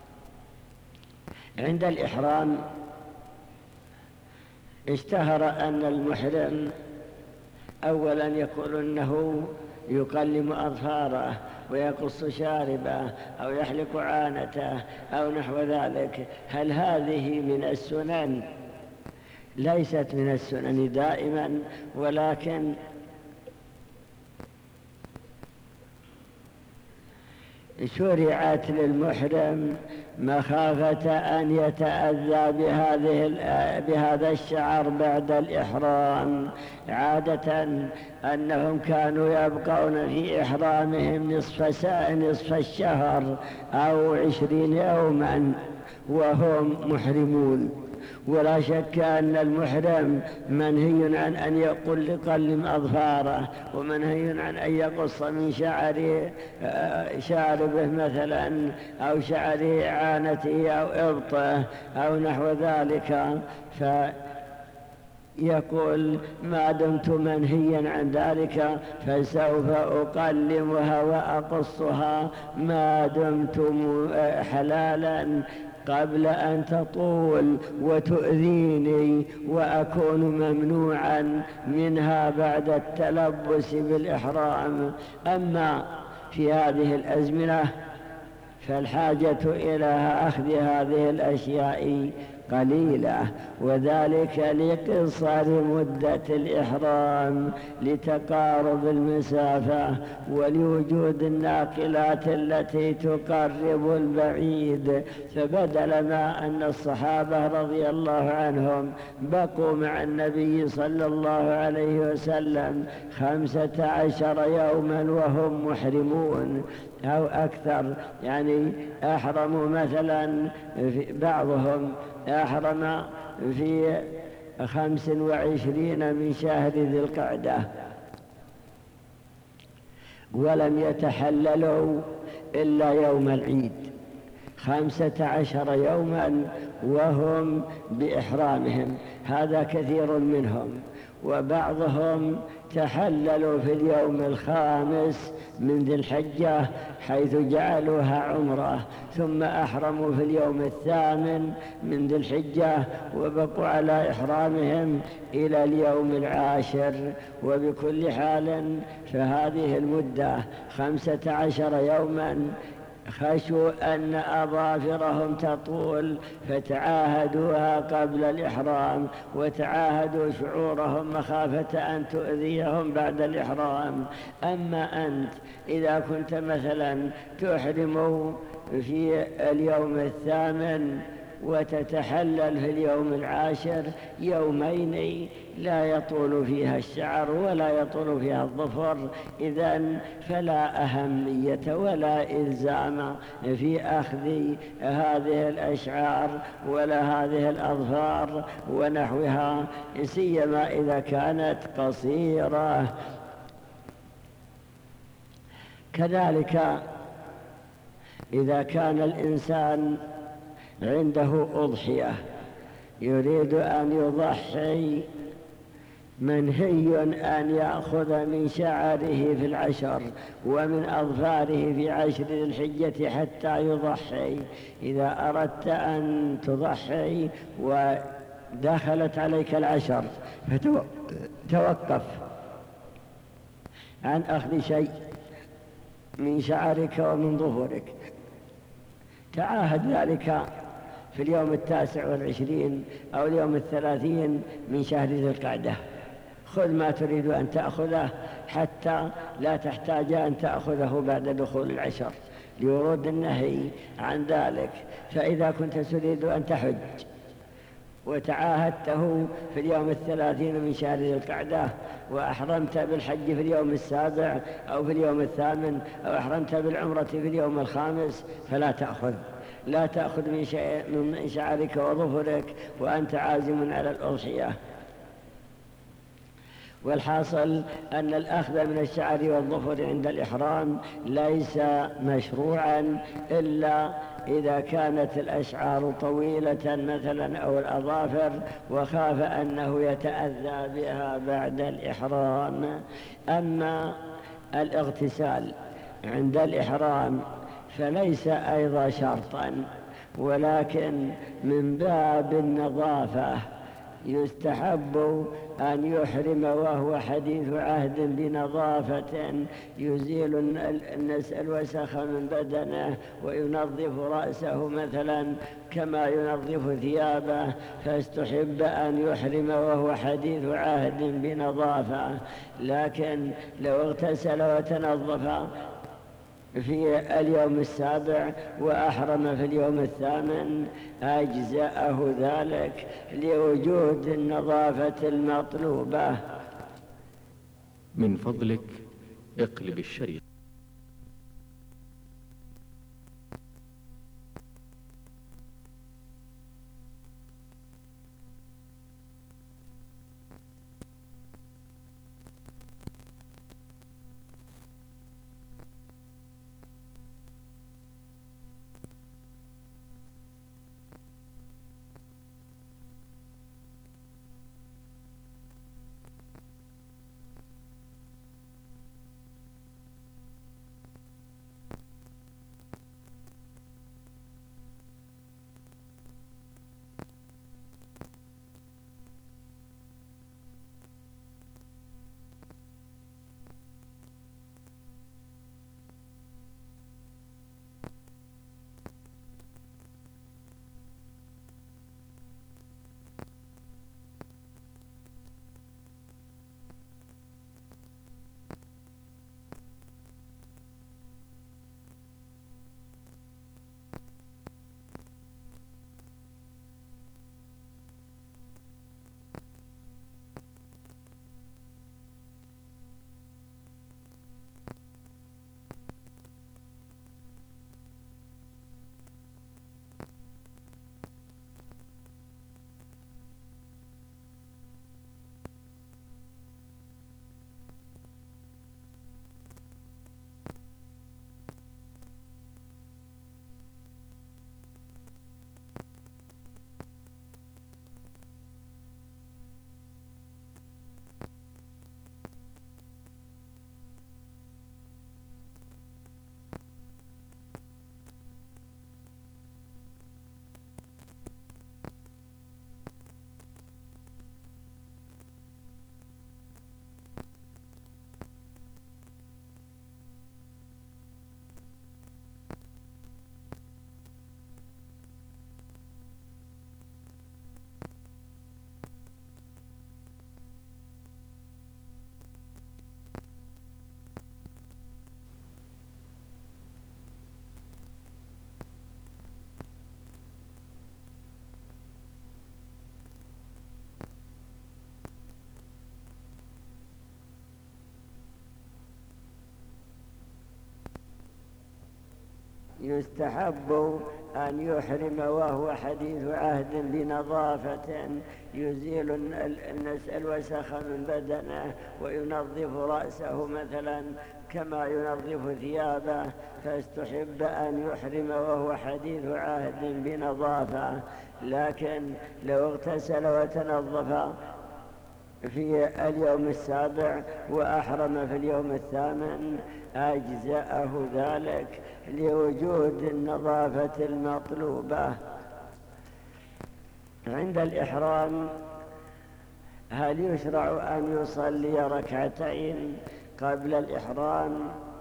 عند الإحرام اشتهر أن المحرم أولا يقول أنه يقلم أظفاره ويقص شاربه أو يحلق عانته أو نحو ذلك. هل هذه من السنن؟ ليست من السنن دائما، ولكن شرعت للمحرم مخافة أن يتأذى بهذه بهذا الشعر بعد الإحرام. عادة أنهم كانوا يبقون في إحرامهم نصف ساعة نصف الشهر أو عشرين يوما وهم محرمون، ولا شك أن المحرم منهي عن أن يقل يقلم أظفاره، ومنهي عن أن يقص من شعر شاربه مثلا أو شعر عانته أو إبطه أو نحو ذلك. فيقول ما دمت منهيا عن ذلك فسوف أقلمها وأقصها ما دمت حلالا قبل أن تطول وتؤذيني وأكون ممنوعا منها بعد التلبس بالإحرام. أما في هذه الأزمنة فالحاجة إلى أخذ هذه الأشياء قليلة، وذلك لقصر مدة الإحرام لتقارب المسافة ولوجود الناقلات التي تقرب البعيد. فبدل ما أن الصحابة رضي الله عنهم بقوا مع النبي صلى الله عليه وسلم خمسة عشر يوما وهم محرمون أو أكثر، يعني أحرموا مثلا في بعضهم أحرم في خمس وعشرين من شهر ذي القعدة ولم يتحللوا إلا يوم العيد، خمسة عشر يوما وهم بإحرامهم. هذا كثير منهم. وبعضهم تحللوا في اليوم الخامس من ذي الحجة حيث جعلوها عمرة، ثم أحرموا في اليوم الثامن من ذي الحجة وبقوا على إحرامهم إلى اليوم العاشر. وبكل حال فهذه المدة خمسة عشر يوما خشوا أن أظافرهم تطول فتعاهدوها قبل الإحرام، وتعاهدوا شعورهم مخافة أن تؤذيهم بعد الإحرام. أما أنت إذا كنت مثلا تحرم في اليوم الثامن وتتحلل في اليوم العاشر، يومين لا يطول فيها الشعر ولا يطول فيها الظفر، إذن فلا أهمية ولا إلزام في أخذ هذه الأشعار ولا هذه الأظفار ونحوها، سيما إذا كانت قصيرة. كذلك إذا كان الإنسان عنده أضحية يريد أن يضحي، منهي أن يأخذ من شعره في العشر ومن أظفاره في عشر ذي الحجة حتى يضحي. إذا أردت أن تضحي ودخلت عليك العشر فتوقف عن أخذ شيء من شعرك ومن ظفرك، تعاهد ذلك في اليوم التاسع والعشرين أو اليوم الثلاثين من شهر ذي القعدة. خذ ما تريد أن تأخذه حتى لا تحتاج أن تأخذه بعد دخول العشر لورود النهي عن ذلك. فإذا كنت تريد أن تحج وتعاهدته في اليوم الثلاثين من شهر ذي القعدة وأحرمت بالحج في اليوم السابع أو في اليوم الثامن أو أحرمت بالعمرة في اليوم الخامس فلا تأخذ لا تأخذ من, من شعرك وظفرك وأنت عازم على الأضحية. والحاصل أن الأخذ من الشعر والظفر عند الإحرام ليس مشروعا إلا إذا كانت الأشعار طويلة مثلا أو الأظافر وخاف أنه يتأذى بها بعد الإحرام. أما الاغتسال عند الإحرام فليس أيضا شرطا، ولكن من باب النظافة يستحب أن يحرم وهو حديث عهد بنظافة يزيل الوسخ من بدنه وينظف رأسه مثلا كما ينظف ثيابه، فاستحب أن يحرم وهو حديث عهد بنظافة. لكن لو اغتسل وتنظف في اليوم السابع وأحرم في اليوم الثامن أجزأه ذلك لوجود النظافة المطلوبة. من فضلك اقلب الشريط. يستحب أن يحرم وهو حديث عهد بنظافة يزيل الوسخ من بدنه وينظف رأسه مثلا كما ينظف ثيابه، فاستحب أن يحرم وهو حديث عهد بنظافة. لكن لو اغتسل وتنظف في اليوم السابع وأحرم في اليوم الثامن أجزأه ذلك لوجود النظافة المطلوبة. عند الإحرام هل يشرع أن يصلي ركعتين قبل الإحرام؟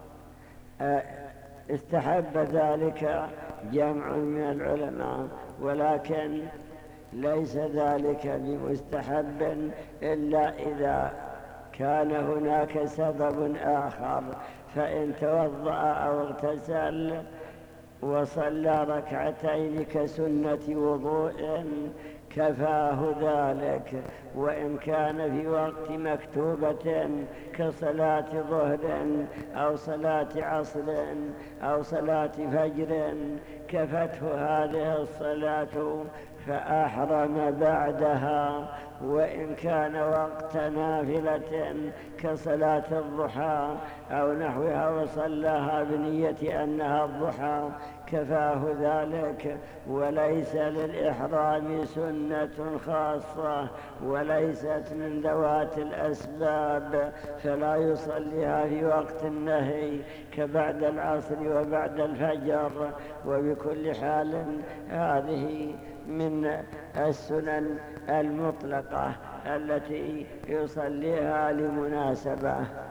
استحب ذلك جمع من العلماء، ولكن ليس ذلك بمستحب إلا إذا كان هناك سبب آخر، فإن توضأ أو اغتسل وصلى ركعتين كسنة وضوء كفاه ذلك. وإن كان في وقت مكتوبة كصلاة ظهر أو صلاة عصر أو صلاة فجر كفته هذه الصلاة فأحرم بعدها. وإن كان وقت نافلة كصلاة الضحى أو نحوها وصلاها بنية أنها الضحى كفاه ذلك. وليس للإحرام سنة خاصة وليست من ذوات الأسباب، فلا يصليها في وقت النهي كبعد العصر وبعد الفجر. وبكل حال هذه من السنن المطلقة التي يصليها لمناسبة.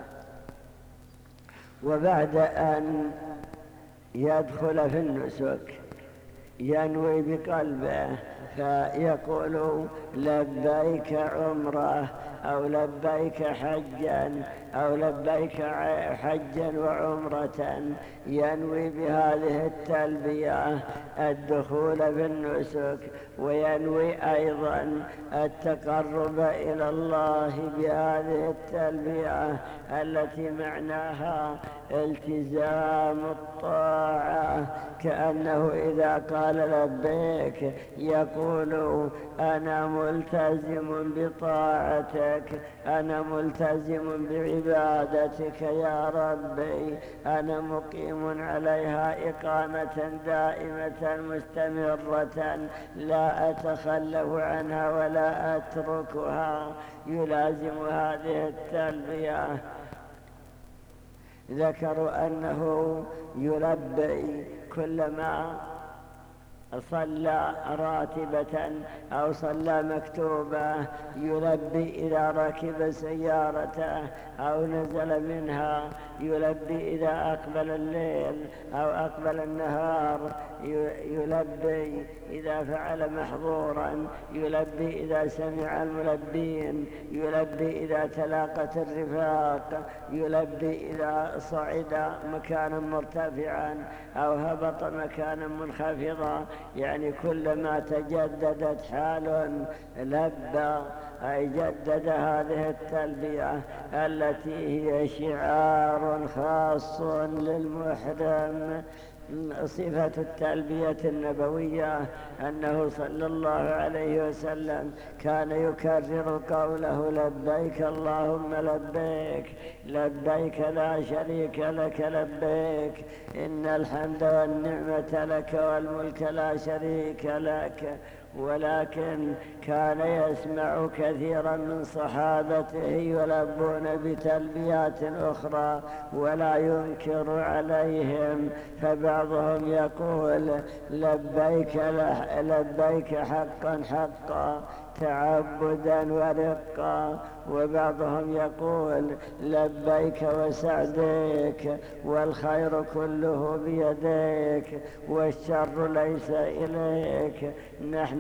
وبعد أن يدخل في النسك ينوي بقلبه فيقول لبيك عمره أو لبيك حجا أو لبيك حجا وعمرة، ينوي بهذه التلبية الدخول في النسك، وينوي أيضا التقرب إلى الله بهذه التلبية التي معناها التزام الطاعة، كأنه إذا قال لبيك يقول أنا ملتزم بطاعتك، أنا ملتزم بعبادتك يا ربي، أنا مقيم عليها إقامة دائمة مستمرة لا أتخلف عنها ولا أتركها، يلازم هذه التلبية. ذكروا أنه يلبي كلما صلى راتبة أو صلى مكتوبة، يلبي إذا ركب سيارته أو نزل منها، يلبي إذا أقبل الليل أو أقبل النهار، يلبي إذا فعل محظورا، يلبي إذا سمع الملبين، يلبي إذا تلاقت الرفاق، يلبي إذا صعد مكانا مرتفعا أو هبط مكانا منخفضا، يعني كلما تجددت حال لبى، أي جدد هذه التلبية التي هي شعار خاص للمحرم. صفة التلبية النبوية أنه صلى الله عليه وسلم كان يكرر قوله لبيك اللهم لبيك، لبيك لا شريك لك لبيك، إن الحمد والنعمة لك والملك لا شريك لك. ولكن كان يسمع كثيرا من صحابته يلبون بتلبيات أخرى ولا ينكر عليهم، فبعضهم يقول لبيك, لبيك حقا حقا تعبدا ورقا، وبعضهم يقول لبيك وسعديك والخير كله بيديك والشر ليس إليك، نحن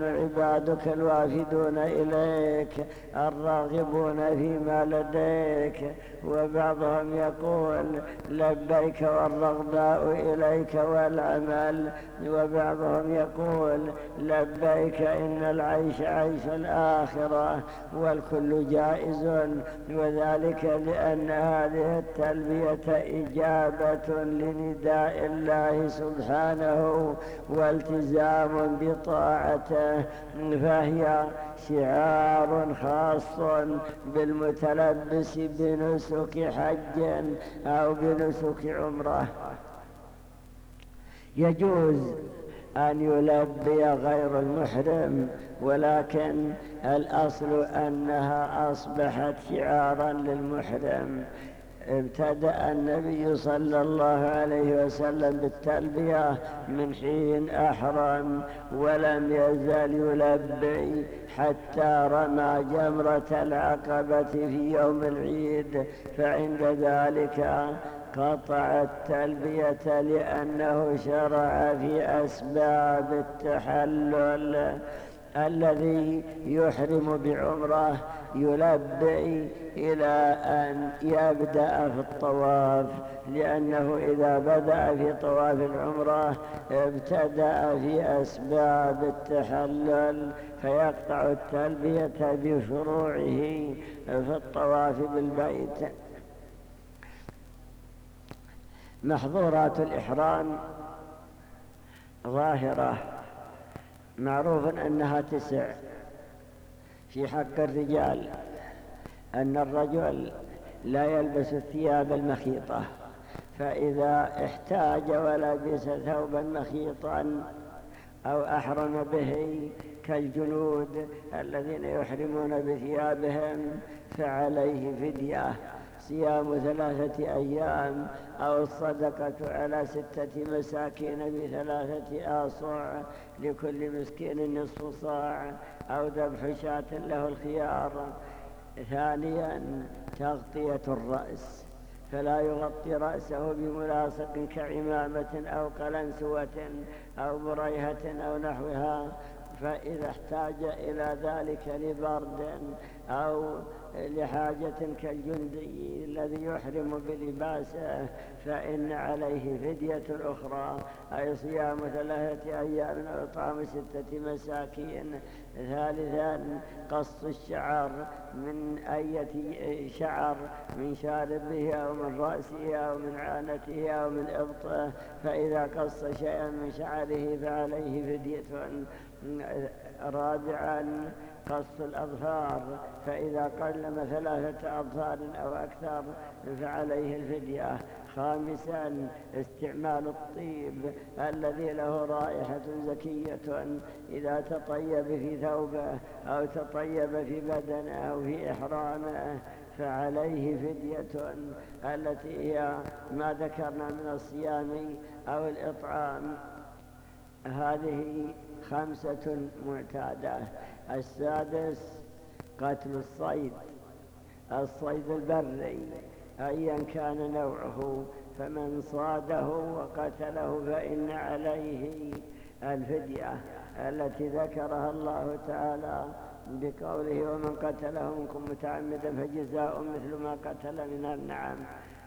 عبادك الوافدون إليك الراغبون فيما لديك. وبعضهم يقول لبيك والرغباء إليك والعمل، وبعضهم يقول لبيك إن العيش عيش الآخرة، والكل جائز، وذلك لأن هذه التلبية إجابة لنداء الله سبحانه والتزام بطاعته، فهي شعار خاص بالمتلبس بنسك حج أو بنسك عمره. يجوز أن يلبي غير المحرم، ولكن الأصل أنها أصبحت شعارا للمحرم. ابتدأ النبي صلى الله عليه وسلم بالتلبية من حين أحرم، ولم يزل يلبي حتى رمى جمرة العقبة في يوم العيد، فعند ذلك قطع التلبية لأنه شرع في أسباب التحلل. الذي يحرم بعمره يلبي إلى أن يبدأ في الطواف، لأنه إذا بدأ في طواف العمرة ابتدأ في أسباب التحلل، فيقطع التلبية بشروعه في الطواف بالبيت. محظورات الإحرام ظاهرة، معروف أنها تسع. في حق الرجال أن الرجل لا يلبس الثياب المخيطة، فإذا احتاج ولبس ثوبا مخيطا أو أحرم به كالجنود الذين يحرمون بثيابهم فعليه فدية صيام ثلاثة أيام، أو الصدقة على ستة مساكين بثلاثة آصع لكل مسكين نصف صاع، أو ذبح شاة له الخيار. ثانيا تغطية الرأس، فلا يغطي رأسه بملاصق كعمامة أو قلنسوة أو بريهة أو نحوها، فإذا احتاج إلى ذلك لبرد أو لحاجة كالجندي الذي يحرم بلباسه فإن عليه فدية أخرى، أي صيام ثلاثة أيام أو إطعام ستة مساكين. ثالثا قص الشعر من أي شعر، من شاربه أو من رأسه أو من عانته أو من إبطه، فإذا قص شيئا من شعره فعليه فدية. رابعا قص الأظفار، فإذا قلم ثلاثة أظفار أو أكثر فعليه الفدية. خامسا استعمال الطيب الذي له رائحة زكية، إذا تطيب في ثوبه أو تطيب في بدنه أو في إحرامه فعليه فدية، التي هي ما ذكرنا من الصيام أو الإطعام. هذه خمسة معتادة. السادس قتل الصيد، الصيد البري أيا كان نوعه، فمن صاده وقتله فإن عليه الفدية التي ذكرها الله تعالى بقوله ومن قتله منكم متعمدا فجزاء مثل ما قتل من النعم.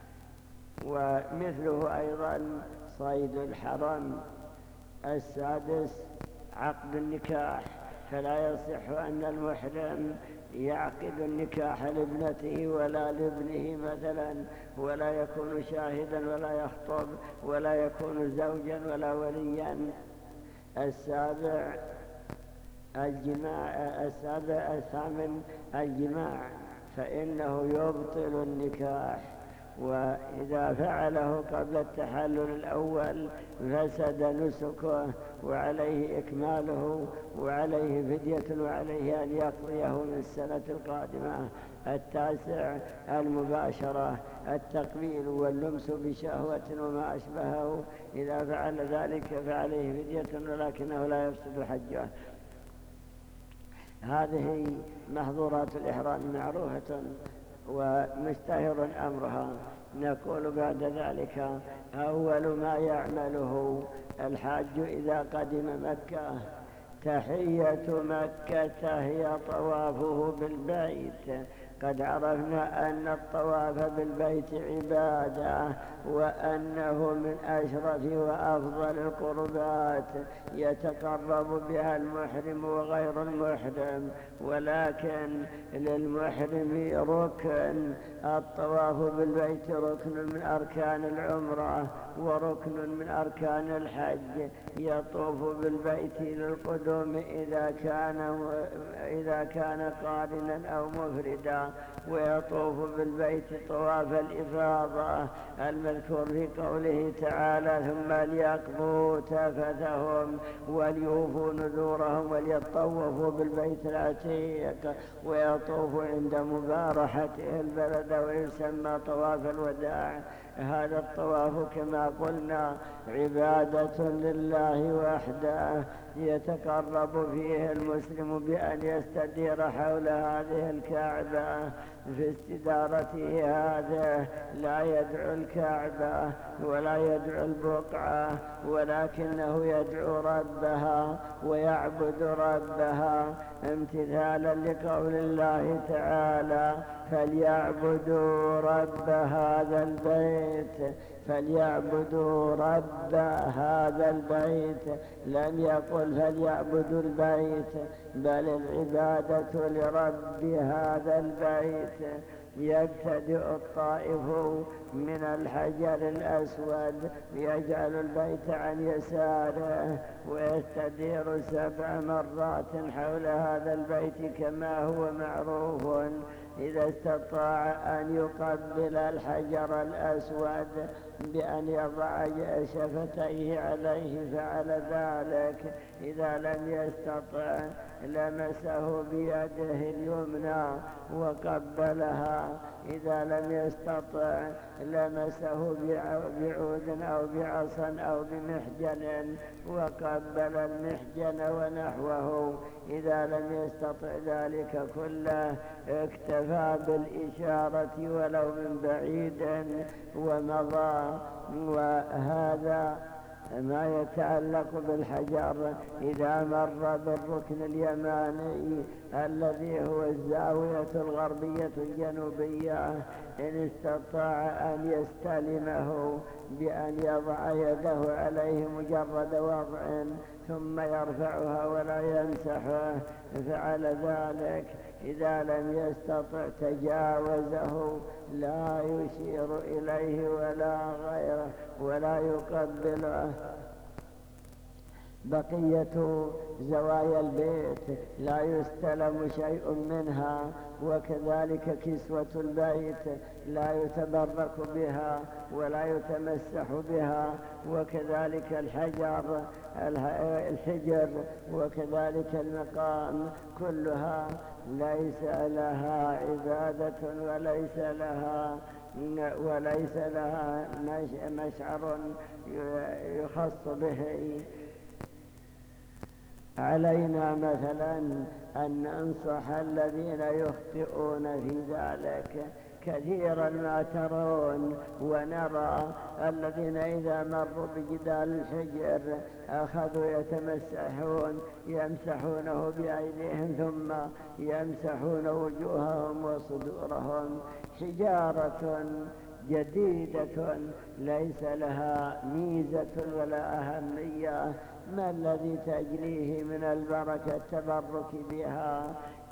ومثله أيضا صيد الحرم. السادس عقد النكاح، فلا يصح أن المحرم يعقد النكاح لابنته ولا لابنه مثلا، ولا يكون شاهدا ولا يخطب ولا يكون زوجا ولا وليا. السابع الجماع. السابع الثامن الجماع، فإنه يبطل النكاح، وإذا فعله قبل التحلل الأول فسد نسكه وعليه إكماله وعليه فدية وعليه أن يقضيه من السنة القادمة. التاسع المباشرة، التقبيل واللمس بشهوة وما أشبهه، إذا فعل ذلك فعليه فدية ولكنه لا يفسد حجه. هذه محظورات الإحرام معروفة ومشتهر أمرها. نقول بعد ذلك أول ما يعمله الحاج إذا قدم مكة تحية مكة هي طوافه بالبيت. قد عرفنا أن الطواف بالبيت عبادة، وأنه من أشرف وأفضل القربات يتقرب بها المحرم وغير المحرم، ولكن للمحرم ركن. الطواف بالبيت ركن من أركان العمرة وركن من أركان الحج. يطوف بالبيت للقدوم إذا كان إذا كان قارنا أو مفردا، ويطوف بالبيت طواف الإفاضة المذكور في قوله تعالى: ثم ليقضوا تفثهم وليوفوا نذورهم وليطوفوا بالبيت العتيق. ويطوف عند مبارحته البلد ويسمى طواف الوداع. هذا الطواف كما قلنا عبادة لله وحده، يتقرب فيه المسلم بأن يستدير حول هذه الكعبة. في استدارته هذه لا يدعو الكعبة ولا يدعو البقعة، ولكنه يدعو ربها ويعبد ربها، امتثالا لقول الله تعالى: فليعبدوا رب هذا البيت. فليعبدوا رب هذا البيت، لم يقل فليعبدوا البيت، بل العبادة لرب هذا البيت. يبتدئ الطائف من الحجر الأسود، يجعل البيت عن يساره ويستدير سبع مرات حول هذا البيت كما هو معروف. إذا استطاع أن يقبل الحجر الأسود بأن يضع شفتيه عليه فعل ذلك. إذا لم يستطع لمسه بيده اليمنى وقبلها. إذا لم يستطع لمسه بعود أو بعصا أو بمحجن وقبل المحجن ونحوه. إذا لم يستطع ذلك كله اكتفى بالإشارة ولو من بعيد ومضى. وهذا ما يتعلق بالحجر. إذا مر بالركن اليماني الذي هو الزاوية الغربية الجنوبية، إن استطاع أن يستلمه بأن يضع يده عليه مجرد وضع ثم يرفعها ولا يمسحه فعل ذلك. إذا لم يستطع تجاوزه، لا يشير إليه ولا غيره ولا يقبله. بقية زوايا البيت لا يستلم شيء منها، وكذلك كسوة البيت لا يتبرك بها ولا يتمسح بها، وكذلك الحجر الحجر وكذلك المقام، كلها ليس لها عبادة وليس لها وليس لها مشعر يخص به. علينا مثلا أن ننصح الذين يخطئون في ذلك. كثيرا ما ترون ونرى الذين إذا مروا بجدار الحجر أخذوا يتمسحون يمسحونه بأيديهم ثم يمسحون وجوههم وصدورهم. حجارة جديدة ليس لها ميزة ولا أهمية، ما الذي تجليه من البركة التبرك بها؟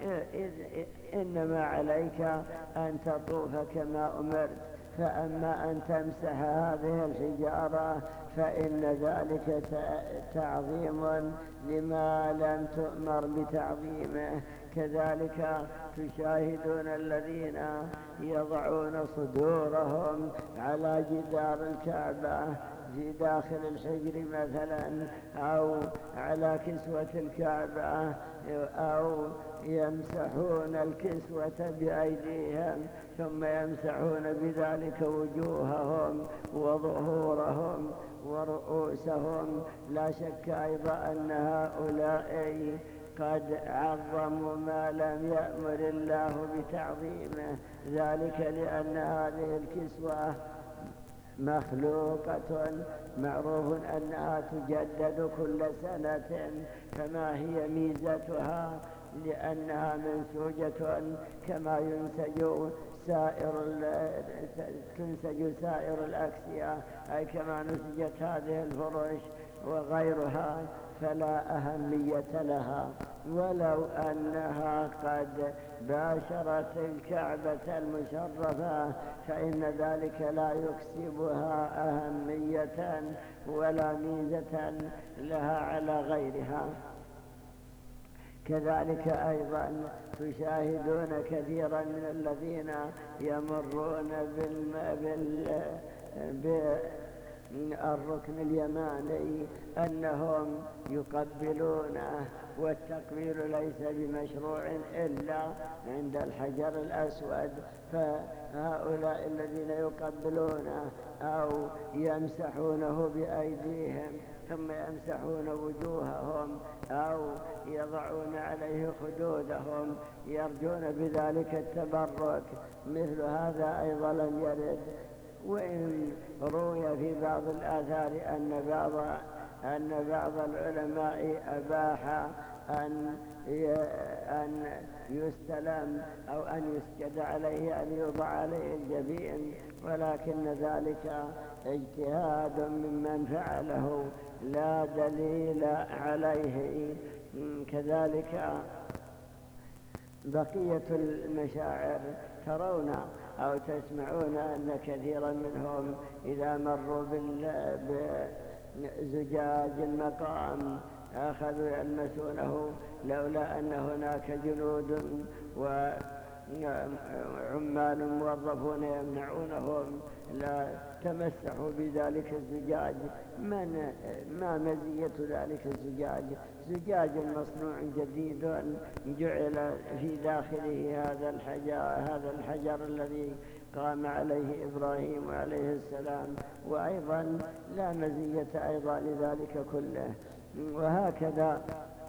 إنما عليك أن تطوف كما أمرت. فأما أن تمسح هذه الحجارة فإن ذلك تعظيم لما لم تؤمر بتعظيمه. كذلك تشاهدون الذين يضعون صدورهم على جدار الكعبة في داخل الحجر مثلا، أو على كسوة الكعبة، أو يمسحون الكسوة بأيديهم ثم يمسحون بذلك وجوههم وظهورهم ورؤوسهم. لا شك أيضا أن هؤلاء قد عظموا ما لم يأمر الله بتعظيمه، ذلك لأن هذه الكسوة مخلوقة معروف أنها تجدد كل سنة، فما هي ميزتها؟ لأنها منسوجة كما ينسج سائر تنسج سائر الأكسية، أي كما نسجت هذه الفرش وغيرها، فلا أهمية لها. ولو أنها قد باشرت الكعبة المشرفة فإن ذلك لا يكسبها أهمية ولا ميزة لها على غيرها. كذلك أيضا تشاهدون كثيرا من الذين يمرون بال... بال... بالركن اليماني أنهم يقبلونه، والتقبيل ليس بمشروع إلا عند الحجر الأسود، فهؤلاء الذين يقبلونه أو يمسحونه بأيديهم ثم يمسحون وجوههم أو يضعون عليه خدودهم يرجون بذلك التبرك، مثل هذا أيضا لم يرد. وإن روي في بعض الآثار أن بعض أن بعض العلماء أباح أن أن يستلم أو أن يسجد عليه، أن يوضع عليه الجبين، ولكن ذلك اجتهاد ممن فعله لا دليل عليه. كذلك بقية المشاعر ترون أو تسمعون أن كثيرا منهم إذا مروا بزجاج المقام أخذوا يلمسونه، لولا أن هناك جنود وعمال موظفون يمنعونهم لا تمسحوا بذلك الزجاج. من ما مزية ذلك الزجاج؟ زجاج مصنوع جديد جعل في داخله هذا الحجر, هذا الحجر الذي قام عليه إبراهيم عليه السلام، وأيضا لا مزية أيضا لذلك كله. وهكذا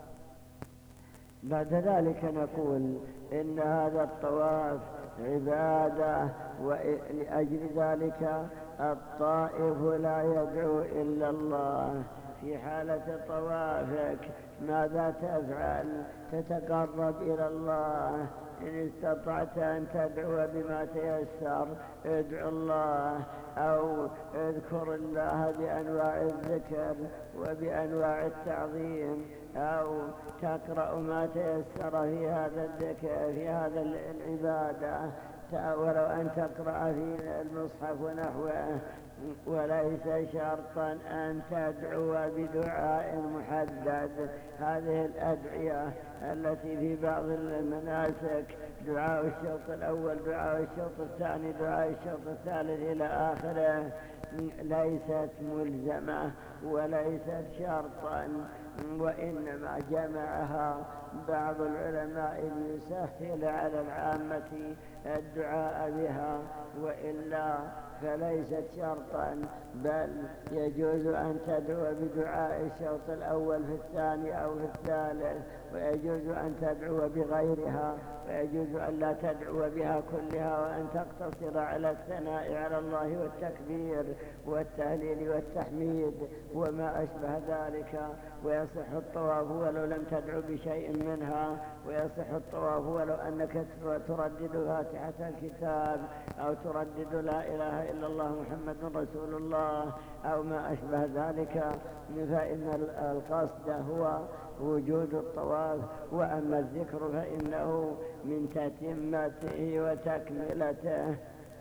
بعد ذلك نقول إن هذا الطواف عبادة، ولأجل ذلك الطائف لا يدعو إلا الله. في حالة طوافك ماذا تفعل؟ تتقرب إلى الله. إن استطعت أن تدعو بما تيسر ادعو الله، أو اذكر الله بأنواع الذكر وبأنواع التعظيم، أو تقرأ ما تيسر في هذا الذكر في هذا العبادة، ولو أن تقرأ في المصحف ونحوه. وليس شرطا أن تدعو بدعاء محدد. هذه الأدعية التي في بعض المناسك دعاء الشوط الأول، دعاء الشوط الثاني، دعاء الشوط الثالث إلى آخره، ليست ملزمة وليست شرطا، وإنما جمعها بعض العلماء ليسهل على العامة الدعاء بها، وإلا فليست شرطا، بل يجوز أن تدعو بدعاء الشوط الأول في الثاني أو في الثالث، ويجوز أن تدعو بغيرها، ويجوز أن لا تدعو بها كلها، وأن تقتصر على الثناء على الله والتكبير والتهليل والتحميد وما أشبه ذلك. ويصح الطواف ولو لم تدعو بشيء منها، ويصح الطواف ولو أنك تردد فاتحة الكتاب أو تردد لا إله إلا الله محمد رسول الله أو ما أشبه ذلك، فإن القصد هو وجود الطواف، وأما الذكر فإنه من تتمته وتكملته.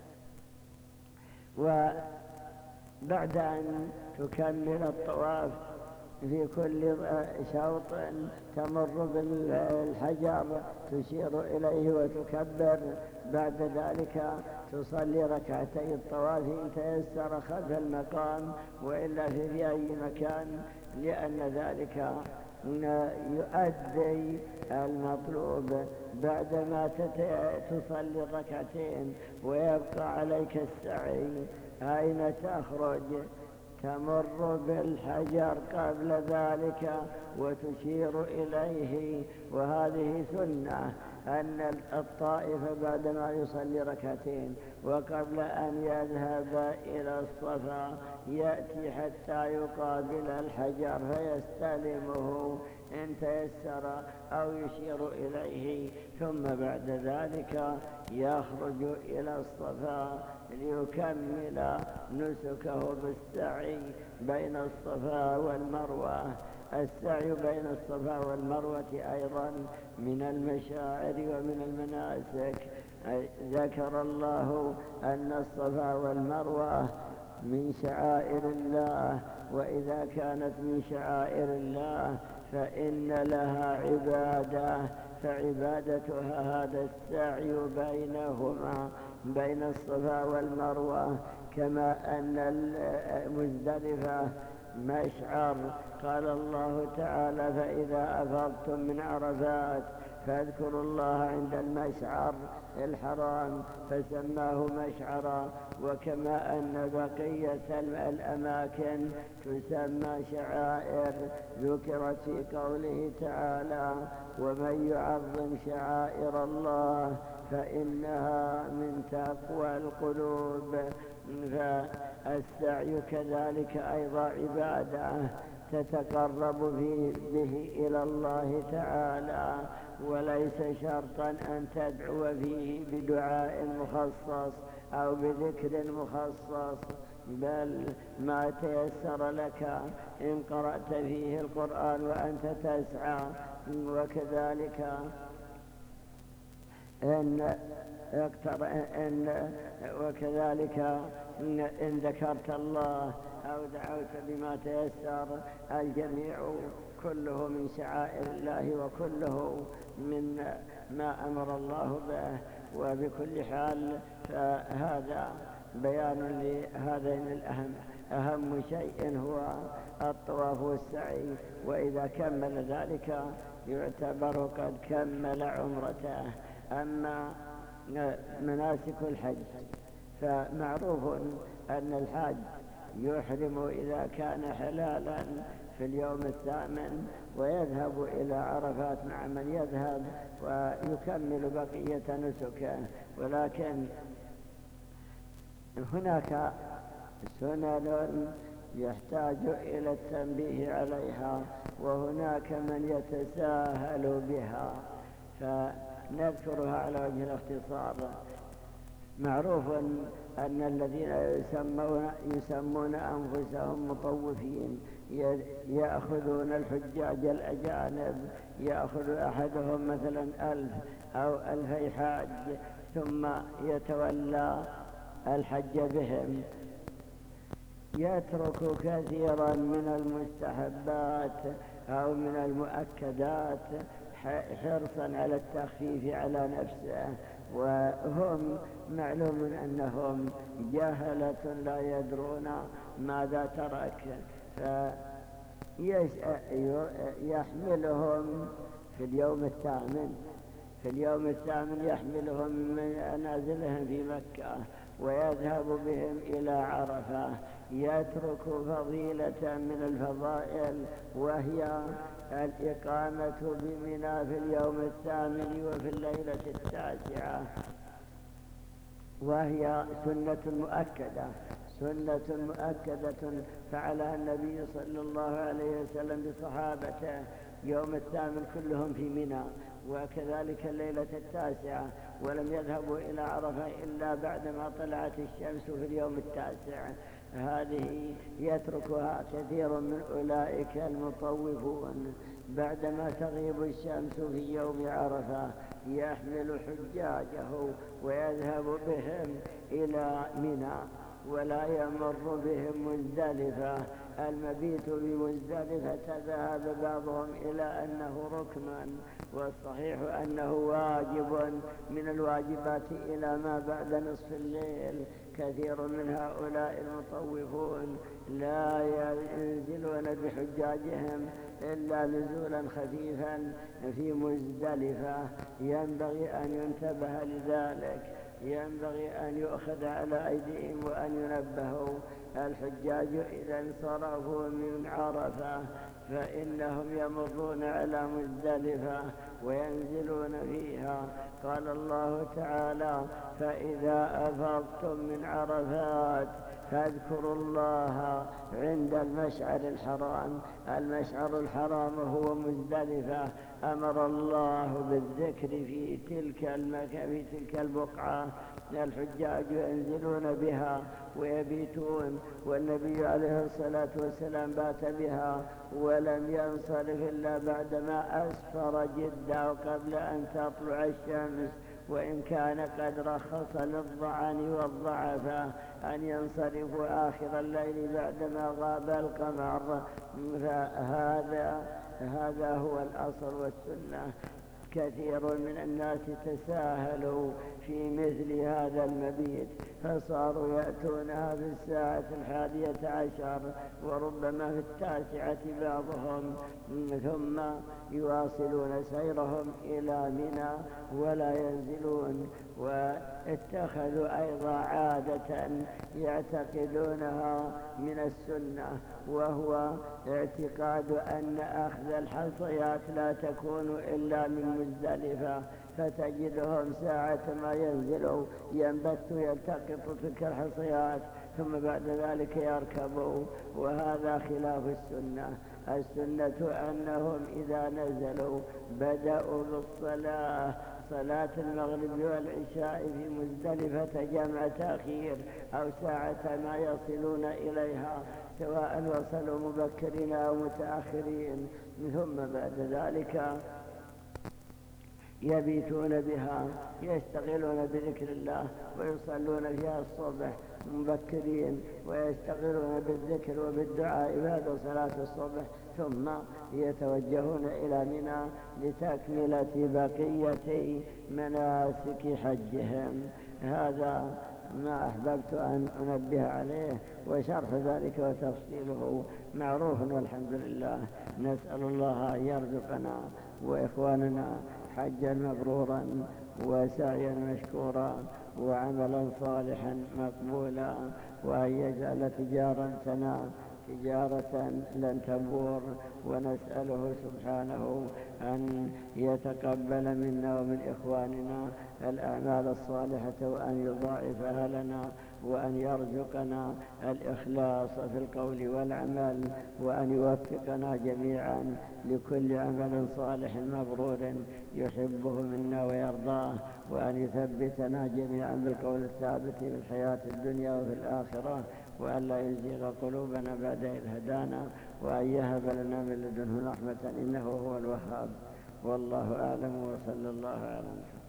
وبعد أن تكمل الطواف في كل شوط تمر بالحجر تشير إليه وتكبر، بعد ذلك تصلي ركعتي الطواف إن تيسر خلف المقام، وإلا في أي مكان، لأن ذلك يؤدي المطلوب. بعدما تصلي الركعتين ويبقى عليك السعي، أين تخرج؟ تمر بالحجر قبل ذلك وتشير إليه. وهذه سنة أن الطائف بعدما يصلي ركعتين وقبل أن يذهب إلى الصفا يأتي حتى يقابل الحجر فيستلمه إن تيسر أو يشير إليه، ثم بعد ذلك يخرج إلى الصفا ليكمل نسكه بالسعي بين الصفا والمروة. السعي بين الصفا والمروة أيضا من المشاعر ومن المناسك. ذكر الله أن الصفا والمروة من شعائر الله، وإذا كانت من شعائر الله فإن لها عبادة، فعبادتها هذا السعي بينهما بين الصفا والمروة. كما أن المزدلفة مشعر، قال الله تعالى فإذا أفضتم من عرفات فاذكروا الله عند المشعر الحرام فسماه مشعرا. وكما أن بقية الأماكن تسمى شعائر ذكرت في قوله تعالى ومن يعظم شعائر الله فإنها من تقوى القلوب. فالسعي كذلك أيضا عبادة تتقرب به إلى الله تعالى، وليس شرطا أن تدعو فيه بدعاء مخصص أو بذكر مخصص، بل ما تيسر لك إن قرأت فيه القرآن وأنت تسعى. وكذلك إن إن وكذلك إن ذكرت الله أو دعوت بما تيسر، الجميع كله من شعائر الله وكله من ما أمر الله به. وبكل حال فهذا بيان لهذين الأهم. أهم شيء هو الطواف والسعي، وإذا كمل ذلك يعتبر قد كمل عمرته. أما مناسك الحج فمعروف أن الحاج يحرم إذا كان حلالا في اليوم الثامن ويذهب إلى عرفات مع من يذهب ويكمل بقية نسكه. ولكن هناك سنن يحتاج إلى التنبيه عليها، وهناك من يتساهل بها، فنذكرها على وجه الاختصار. معروف أن الذين يسمون, يسمون أنفسهم مطوفين يأخذون الحجاج الأجانب، يأخذ أحدهم مثلا ألف أو ألفي حاج ثم يتولى الحج بهم، يترك كثيرا من المستحبات أو من المؤكدات حرصا على التخفيف على نفسه، وهم معلوم أنهم جهلة لا يدرون ماذا ترك، فيحملهم في اليوم الثامن في اليوم الثامن يحملهم من منازلهم في مكة ويذهب بهم إلى عرفة، يترك فضيلة من الفضائل وهي الإقامة بمنى في اليوم الثامن وفي الليلة التاسعة، وهي سنة مؤكدة سنة مؤكدة فعلها النبي صلى الله عليه وسلم بصحابته يوم الثامن كلهم في منى، وكذلك الليلة التاسعة، ولم يذهبوا إلى عرفة إلا بعدما طلعت الشمس في اليوم التاسع. هذه يتركها كثير من أولئك المطوفون بعدما تغيب الشمس في يوم عرفة، يحمل حجاجه ويذهب بهم إلى منى ولا يمر بهم مزدلفة. المبيت بمزدلفة ذهب بعضهم إلى أنه ركن، والصحيح أنه واجب من الواجبات إلى ما بعد نصف الليل. كثير من هؤلاء المطوفون لا ينزلون بحجاجهم إلا نزولا خفيفا في مزدلفة، ينبغي أن ينتبه لذلك. ينبغي أن يؤخذ على أيديهم وأن ينبهوا. الحجاج إذا انصرفوا من عرفة فإنهم يمرون على مزدلفة وينزلون فيها. قال الله تعالى: فإذا أفضتم من عرفات فاذكروا الله عند المشعر الحرام. المشعر الحرام هو مزدلفة. أمر الله بالذكر في تلك المكان في تلك البقعة. الحجاج ينزلون بها ويبيتون، والنبي عليه الصلاة والسلام بات بها ولم ينصرف إلا بعدما أسفر جدا وقبل أن تطلع الشمس، وإن كان قد رخص للضعن والضعفاء أن ينصرفوا آخر الليل بعدما غاب القمر. فهذا هذا هو الأصل والسنة. كثير من الناس تساهلوا في مثل هذا المبيت، فصاروا يأتونها في الساعة الحادية عشر وربما في التاسعة بعضهم، ثم يواصلون سيرهم إلى منى ولا ينزلون. واتخذوا أيضا عادة يعتقدونها من السنة، وهو اعتقاد أن أخذ الحصيات لا تكون إلا من مزدلفة، فتجدهم ساعة ما ينزلوا ينبتوا يلتقطوا تلك الحصيات ثم بعد ذلك يركبوا، وهذا خلاف السنة. السنة أنهم إذا نزلوا بدأوا بالصلاة، صلاة المغرب والعشاء في مزدلفة جمع تأخير أو ساعة ما يصلون إليها، سواء وصلوا مبكرين أو متأخرين، ثم بعد ذلك يبيتون بها يشتغلون بذكر الله ويصلون فيها الصبح مبكرين ويشتغلون بالذكر وبالدعاء بعد صلاة الصبح، ثم يتوجهون إلى منى لتكملة بقية مناسك حجهم. هذا ما أحببت أن أنبه عليه، وشرح ذلك وتفصيله معروف والحمد لله. نسأل الله أن يرزقنا وإخواننا حجا مبرورا وسعيا مشكورا وعملا صالحا مقبولا، وأن يجعل تجارتنا تجارة لن تبور، ونسأله سبحانه أن يتقبل منا ومن إخواننا الأعمال الصالحة وأن يضاعفها لنا، وأن يرزقنا الإخلاص في القول والعمل، وأن يوفقنا جميعا لكل عمل صالح مبرور يحبه منا ويرضاه، وأن يثبتنا جميعا بالقول الثابت في الحياة الدنيا وفي الآخرة، وأن لا يزيغ قلوبنا بعد إذ هدانا، وأن يهب لنا من لدنه رحمة إنه هو الوهاب. والله أعلم، وصلى الله على محمد.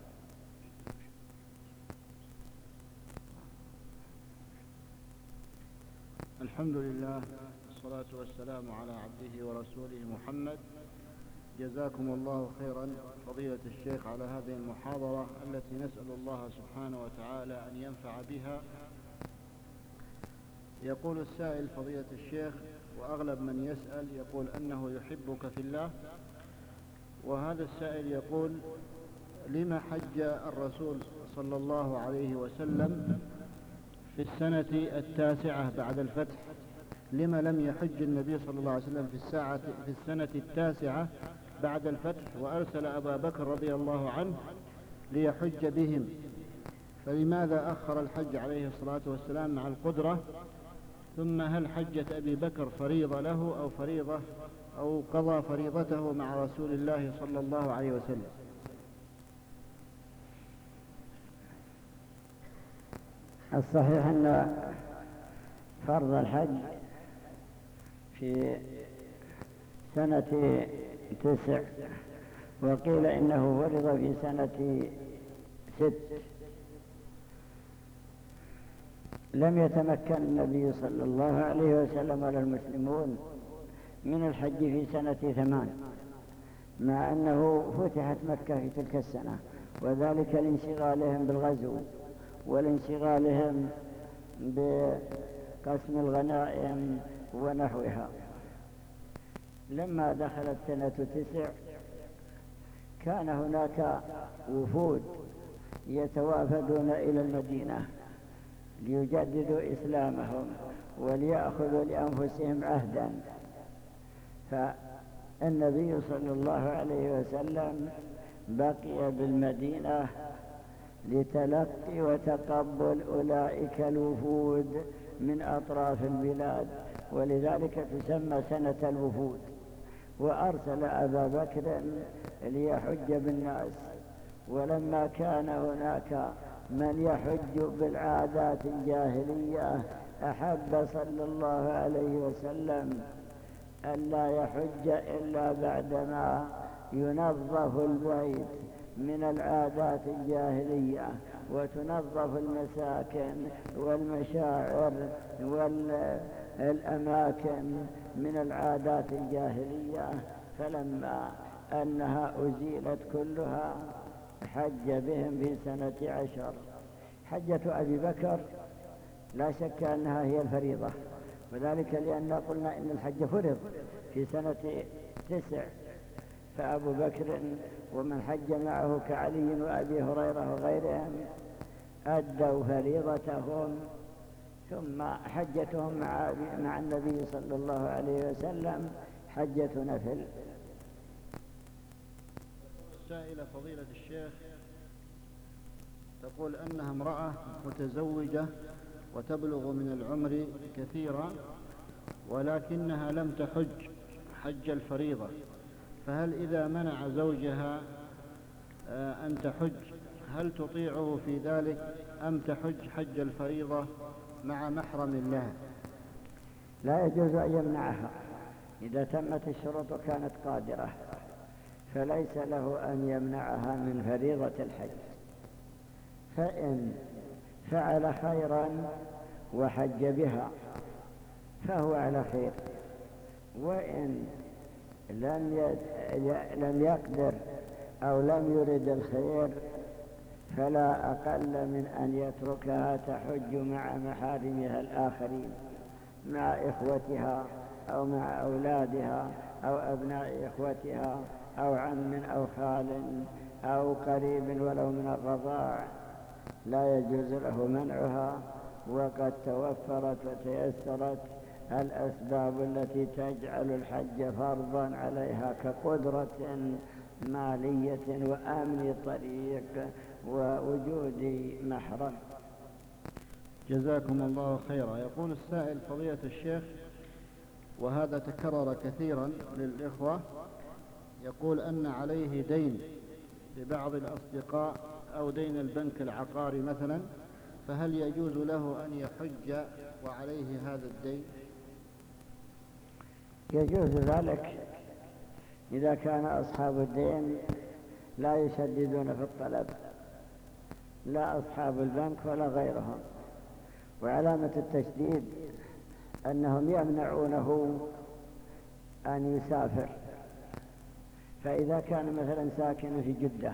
الحمد لله والصلاة والسلام على عبده ورسوله محمد. جزاكم الله خيرا فضيلة الشيخ على هذه المحاضرة التي نسأل الله سبحانه وتعالى أن ينفع بها. يقول السائل فضيلة الشيخ، وأغلب من يسأل يقول أنه يحبك في الله، وهذا السائل يقول: لما حج الرسول صلى الله عليه وسلم في السنة التاسعة بعد الفتح؟ لما لم يحج النبي صلى الله عليه وسلم في الساعة في السنة التاسعة بعد الفتح وأرسل أبا بكر رضي الله عنه ليحج بهم؟ فلماذا أخر الحج عليه الصلاة والسلام مع القدرة؟ ثم هل حجة أبي بكر فريضة له أو فريضة أو قضى فريضته مع رسول الله صلى الله عليه وسلم؟ الصحيح أن فرض الحج في سنة تسع، وقيل إنه فرض في سنة ست. لم يتمكن النبي صلى الله عليه وسلم ولا المسلمون من الحج في سنة ثمان، مع أنه فتحت مكة في تلك السنة، وذلك لانشغالهم بالغزو ولانشغالهم بقسم الغنائم ونحوها. لما دخلت سنة تسع كان هناك وفود يتوافدون إلى المدينة ليجددوا إسلامهم وليأخذوا لأنفسهم عهدا. فالنبي صلى الله عليه وسلم بقي بالمدينة لتلقي وتقبل أولئك الوفود من أطراف البلاد، ولذلك تسمى سنة الوفود. وأرسل أبا بكر ليحج بالناس، ولما كان هناك من يحج بالعادات الجاهلية أحب صلى الله عليه وسلم ألا يحج إلا بعدما ينظف البيت من العادات الجاهلية، وتنظف المساكن والمشاعر والأماكن من العادات الجاهلية. فلما أنها أزيلت كلها حج بهم في سنة عشر. حجة أبي بكر لا شك أنها هي الفريضة، وذلك لأننا قلنا إن الحج فرض في سنة تسع، فأبو بكر ومن حج معه كعلي وأبي هريرة وغيرهم أدوا فريضتهم، ثم حجتهم مع, مع النبي صلى الله عليه وسلم حجة نفل. سائلة فضيلة الشيخ تقول أنها امرأة متزوجة وتبلغ من العمر كثيرا، ولكنها لم تحج حج الفريضة، فهل إذا منع زوجها أن تحج هل تطيعه في ذلك أم تحج حج الفريضة مع محرم لها؟ لا يجوز أن يمنعها إذا تمت الشروط وكانت قادرة، فليس له أن يمنعها من فريضة الحج. فإن فعل خيرا وحج بها فهو على خير، وإن لم لم يقدر أو لم يرد الخير فلا أقل من أن يتركها تحج مع محارمها الآخرين، مع إخوتها أو مع أولادها أو أبناء إخوتها أو عم أو خال أو قريب ولو من الرضاع، لا يجوز له منعها، وقد توفرت وتيسرت الأسباب التي تجعل الحج فرضا عليها كقدرة مالية وأمن طريق ووجود محرم. جزاكم الله خيرا. يقول السائل فضيلة الشيخ، وهذا تكرر كثيرا للإخوة، يقول أن عليه دين لبعض الأصدقاء أو دين البنك العقاري مثلا، فهل يجوز له أن يحج وعليه هذا الدين؟ يجوز ذلك إذا كان أصحاب الدين لا يشددون في الطلب، لا أصحاب البنك ولا غيرهم. وعلامة التشديد أنهم يمنعونه أن يسافر، فإذا كان مثلا ساكن في جدة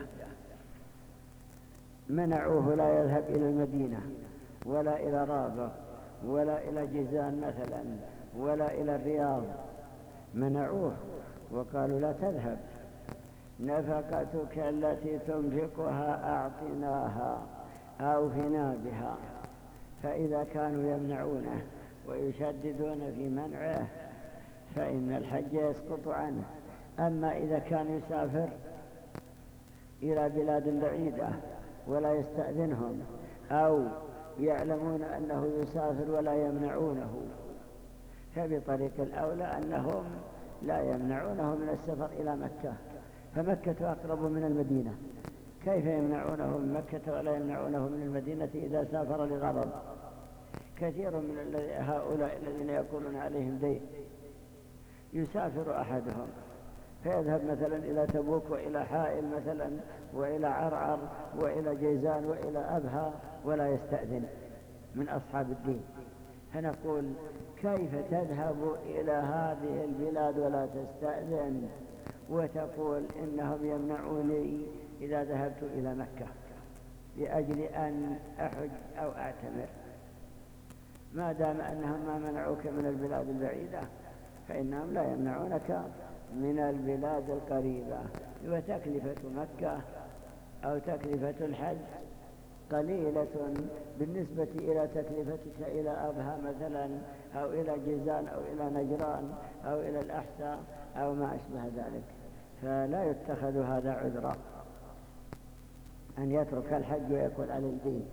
منعوه لا يذهب إلى المدينة ولا إلى رابغ ولا إلى جيزان مثلا ولا إلى الرياض، منعوه وقالوا لا تذهب، نفقتك التي تنفقها أعطناها أو فينا بها. فإذا كانوا يمنعونه ويشددون في منعه فإن الحج يسقط عنه. أما إذا كان يسافر إلى بلاد بعيدة ولا يستأذنهم، أو يعلمون أنه يسافر ولا يمنعونه، فبطريق الأولى أنهم لا يمنعونه من السفر إلى مكة، فمكة أقرب من المدينة، كيف يمنعونه من مكة ولا يمنعونه من المدينة إذا سافر لغرض؟ كثير من هؤلاء الذين يقولون عليهم دين يسافر أحدهم فيذهب مثلا إلى تبوك وإلى حائل مثلا وإلى عرعر وإلى جيزان وإلى أبها ولا يستأذن من أصحاب الدين، فنقول كيف تذهب إلى هذه البلاد ولا تستأذن وتقول إنهم يمنعوني إذا ذهبت إلى مكة لأجل أن أحج أو أعتمر؟ ما دام أنهم ما منعوك من البلاد البعيدة فإنهم لا يمنعونك من البلاد القريبة، وتكلفة مكة أو تكلفة الحج قليلة بالنسبة إلى تكلفتك إلى أبها مثلا، أو إلى جيزان، أو إلى نجران، أو إلى الأحساء، أو ما أشبه ذلك، فلا يتخذ هذا عذرا أن يترك الحج ويقول على الدين.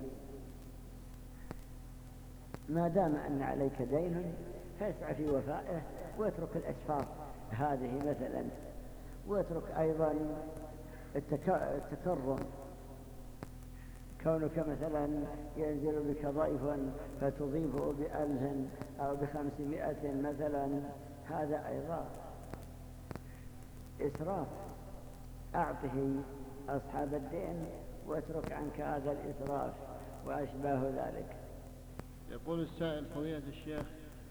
ما دام أن عليك دين فاسعى في وفائه، واترك الأسفار هذه مثلا، واترك أيضا التكرم، كونك مثلا ينزل بك ضيف فتضيفه بألف أو بخمسمائة مثلا، هذا أيضا إسراف. أعطه أصحاب الدين واترك عنك هذا الإسراف وأشباه ذلك. يقول السائل فضيلة الشيخ: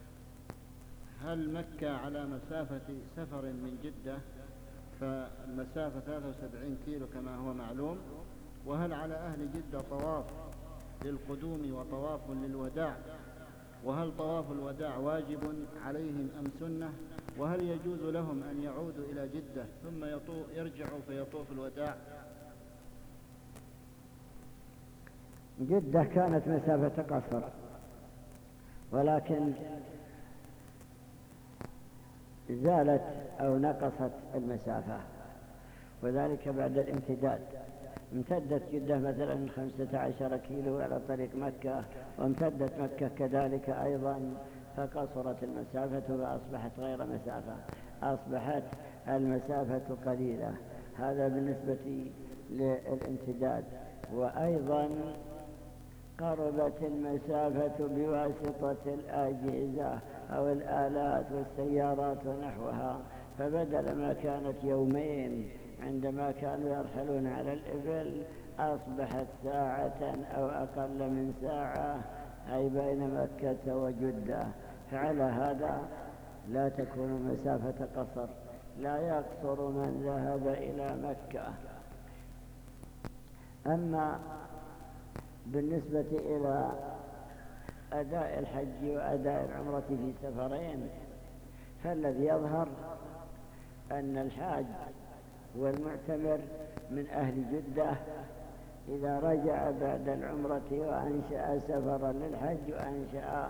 هل مكة على مسافة سفر من جدة، فالمسافة ثلاثة وسبعين كيلو كما هو معلوم، وهل على أهل جدة طواف للقدوم وطواف للوداع، وهل طواف الوداع واجب عليهم أم سنة، وهل يجوز لهم أن يعودوا إلى جدة ثم يرجعوا فيطوف الوداع؟ جدة كانت مسافة قصر، ولكن زالت أو نقصت المسافة، وذلك بعد الامتداد. امتدت جدة مثلا خمسة عشر كيلو على طريق مكة، وامتدت مكة كذلك أيضا، فقصرت المسافة وأصبحت غير مسافة، أصبحت المسافة قليلة. هذا بالنسبة للامتداد. وأيضا قربت المسافة بواسطة الأجهزة أو الآلات والسيارات ونحوها، فبدل ما كانت يومين عندما كانوا يرحلون على الإبل أصبحت ساعة أو أقل من ساعة، أي بين مكة وجدة. فعلى هذا لا تكون مسافة قصر، لا يقصر من ذهب إلى مكة. أما بالنسبة إلى أداء الحج وأداء العمرة في سفرين، فالذي يظهر أن الحاج والمعتمر من أهل جدة إذا رجع بعد العمرة وأنشأ سفرا للحج وأنشأ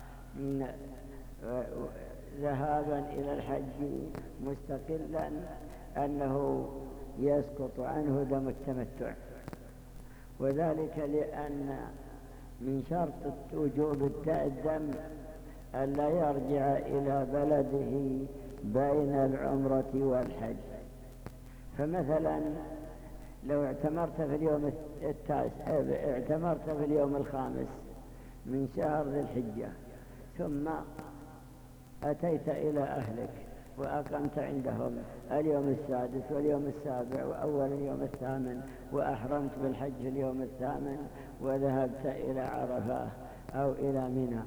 ذهابا إلى الحج مستقلا، أنه يسقط عنه دم التمتع، وذلك لأن من شرط وجوب الدم أن لا يرجع إلى بلده بين العمرة والحج. فمثلا لو اعتمرت في اليوم التاسع، اعتمرت في اليوم الخامس من شهر ذي الحجة، ثم أتيت إلى أهلك وأقمت عندهم اليوم السادس واليوم السابع وأول اليوم الثامن، وأحرمت بالحج في اليوم الثامن، وذهبت إلى عرفة أو إلى منى،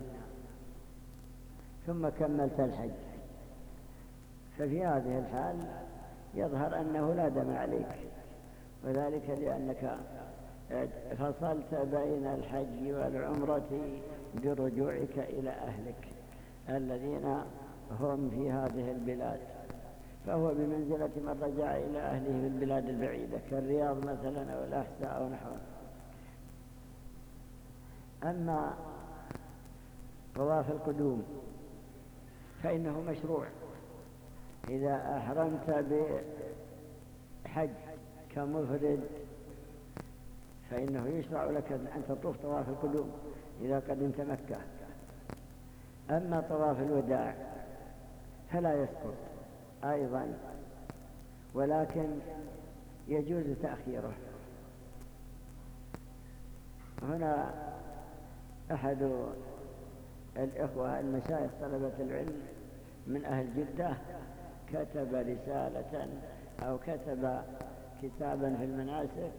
ثم كملت الحج، ففي هذه الحال يظهر أنه لا دم عليك، وذلك لأنك فصلت بين الحج والعمرة برجوعك إلى أهلك الذين هم في هذه البلاد، فهو بمنزلة من رجع إلى أهله في البلاد البعيدة كالرياض مثلا أو الأحساء أو نحوه. أما طواف القدوم فإنه مشروع إذا أحرمت بحج كمفرد، فإنه يشرع لك أن تطوف طواف القدوم إذا قدمت مكة. أما طواف الوداع فلا يسقط أيضا، ولكن يجوز تأخيره. هنا أحد الإخوة المشايخ طلبة العلم من أهل جدة كتب رسالة أو كتب كتابا في المناسك،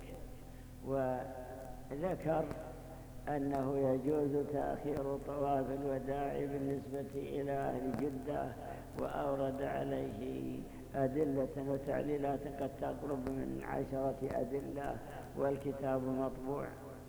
وذكر أنه يجوز تأخير طواف الوداع بالنسبة إلى أهل جدة، وأورد عليه أدلة وتعليلات قد تقرب من عشرة أدلة، والكتاب مطبوع.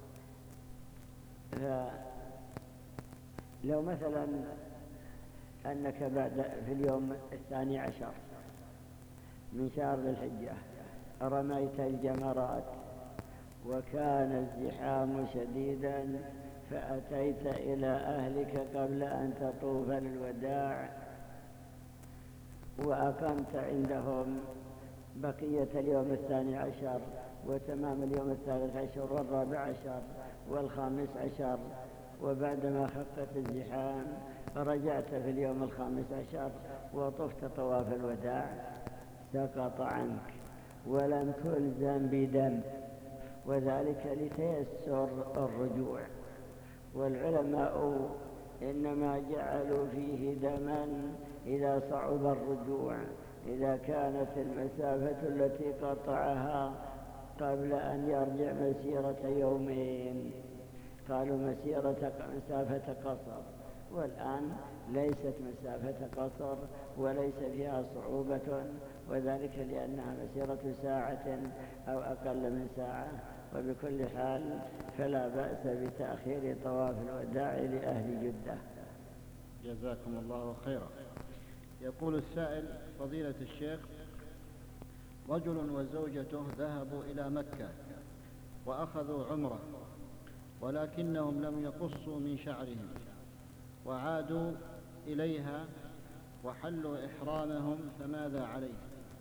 لو مثلا أنك بعد في اليوم الثاني عشر من شهر ذي الحجة رميت الجمرات وكان الزحام شديدا فأتيت إلى أهلك قبل أن تطوف للوداع وأقمت عندهم بقية اليوم الثاني عشر وتمام اليوم الثالث عشر والرابع عشر والخامس عشر، وبعدما خفت الزحام رجعت في اليوم الخامس عشر وطفت طواف الوداع سقط عنك ولم تلزم بدم، وذلك لتيسر الرجوع. والعلماء إنما جعلوا فيه دما إذا صعب الرجوع، إذا كانت المسافة التي قطعها قبل أن يرجع مسيرة يومين، قالوا مسيرة مسافة قصر، والآن ليست مسافة قصر وليس فيها صعوبة، وذلك لأنها مسيرة ساعة أو أقل من ساعة. وبكل حال فلا بأس بتأخير طواف الوداع لأهل جدة. جزاكم الله خيرا. يقول السائل: فضيلة الشيخ، رجل وزوجته ذهبوا إلى مكة وأخذوا عمرة، ولكنهم لم يقصوا من شعرهم وعادوا إليها وحلوا إحرامهم، فماذا عليهم؟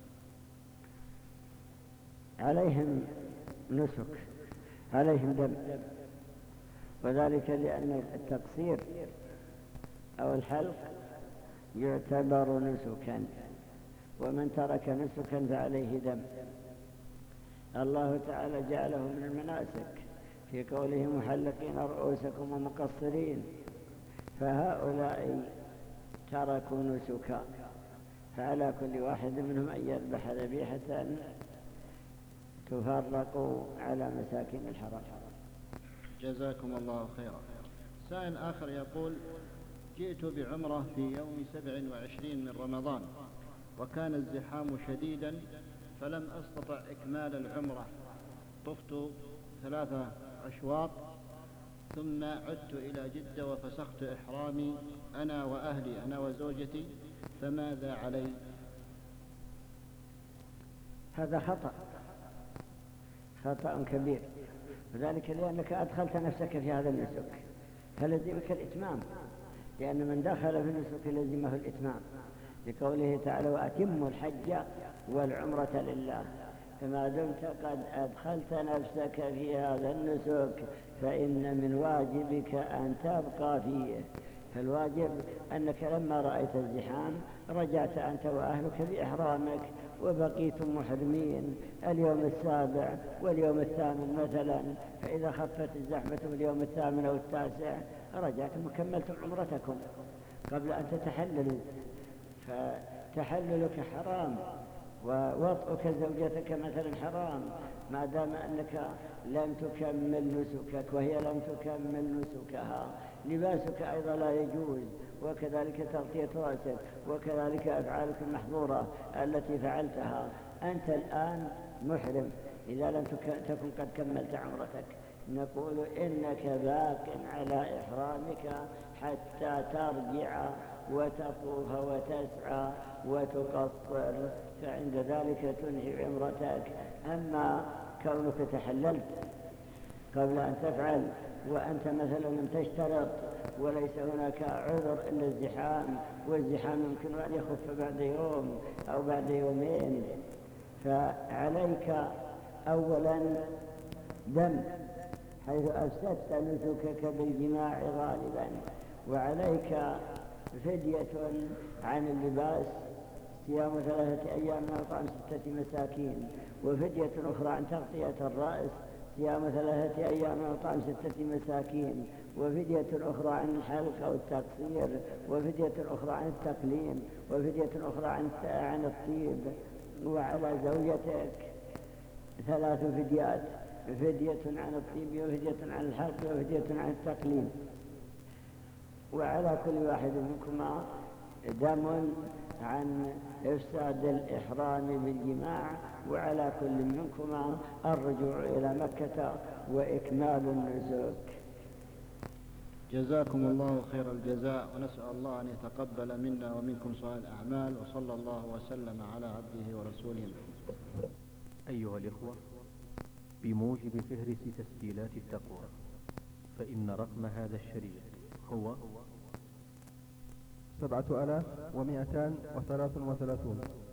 عليهم نسك، عليهم دم، وذلك لأن التقصير أو الحلق يعتبر نسكا، ومن ترك نسكا فعليه دم. الله تعالى جعله من المناسك في قوله: محلقين رؤوسكم ومقصرين، فهؤلاء تركوا نسكا، فعلى كل واحد منهم أن يذبح ذبيحة تفرق على مساكين الحرم. جزاكم الله خيرا. سائل آخر يقول: جئت بعمرة في يوم سبع وعشرين من رمضان وكان الزحام شديدا فلم أستطع إكمال العمرة، طفت ثلاثة أشواط ثم عدت إلى جدة وفسخت إحرامي أنا وأهلي، أنا وزوجتي، فماذا علي؟ هذا خطأ، خطأ كبير، وذلك لأنك أدخلت نفسك في هذا النسك، فلزمك الإتمام، لأن من دخل في النسك لزمه الإتمام، لقوله تعالى: وأتموا الحج والعمرة لله. فما دمت قد أدخلت نفسك في هذا النسك فإن من واجبك أن تبقى فيه. فالواجب أنك لما رأيت الزحام رجعت أنت وأهلك بإحرامك وبقيتم محرمين اليوم السابع واليوم الثامن مثلا، فإذا خفت الزحمة في اليوم الثامن أو التاسع رجعتم وكملتم عمرتكم قبل أن تتحللوا. فتحللك حرام ووطئك زوجتك مثلا حرام ما دام أنك لم تكمل نسكك وهي لم تكمل نسكها. لباسك أيضا لا يجوز، وكذلك تغطية رأسك، وكذلك أفعالك المحظورة التي فعلتها. أنت الآن محرم إذا لم تكن قد كملت عمرتك. نقول إنك باق على إحرامك حتى ترجع وتطوف وتسعى وتقصر، فعند ذلك تنهي عمرتك. أما كونك تحللت قبل أن تفعل وأنت مثلا لم تشترط وليس هناك عذر إلا الزحام، والزحام يمكن أن يخف بعد يوم أو بعد يومين، فعليك أولا دم حيث أفسدت نسكك بالجماع غالبا، وعليك فدية عن اللباس صيام ثلاثة أيام وإطعام ستة مساكين، وفدية أخرى عن تغطية الرأس صيام ثلاثة أيام وإطعام ستة مساكين، وفدية أخرى عن الحلق أو التقصير، وفدية أخرى عن التقليم، وفدية أخرى عن عن الطيب. وعلى زوجتك ثلاث فديات: فدية عن الطيب، وفدية عن الحلق، وفدية عن التقليم. وعلى كل واحد منكما دم عن إفساد الإحرام بالجماع، وعلى كل منكما الرجوع إلى مكة وإكمال النسك. جزاكم الله خير الجزاء، ونسأل الله أن يتقبل منا ومنكم صالح الأعمال، وصلى الله وسلم على عبده ورسوله. أيها الإخوة، بموجب فهرس تسجيلات التقوى، فإن رقم هذا الشريط هو سبعة آلاف ومئتان وثلاث وثلاثون.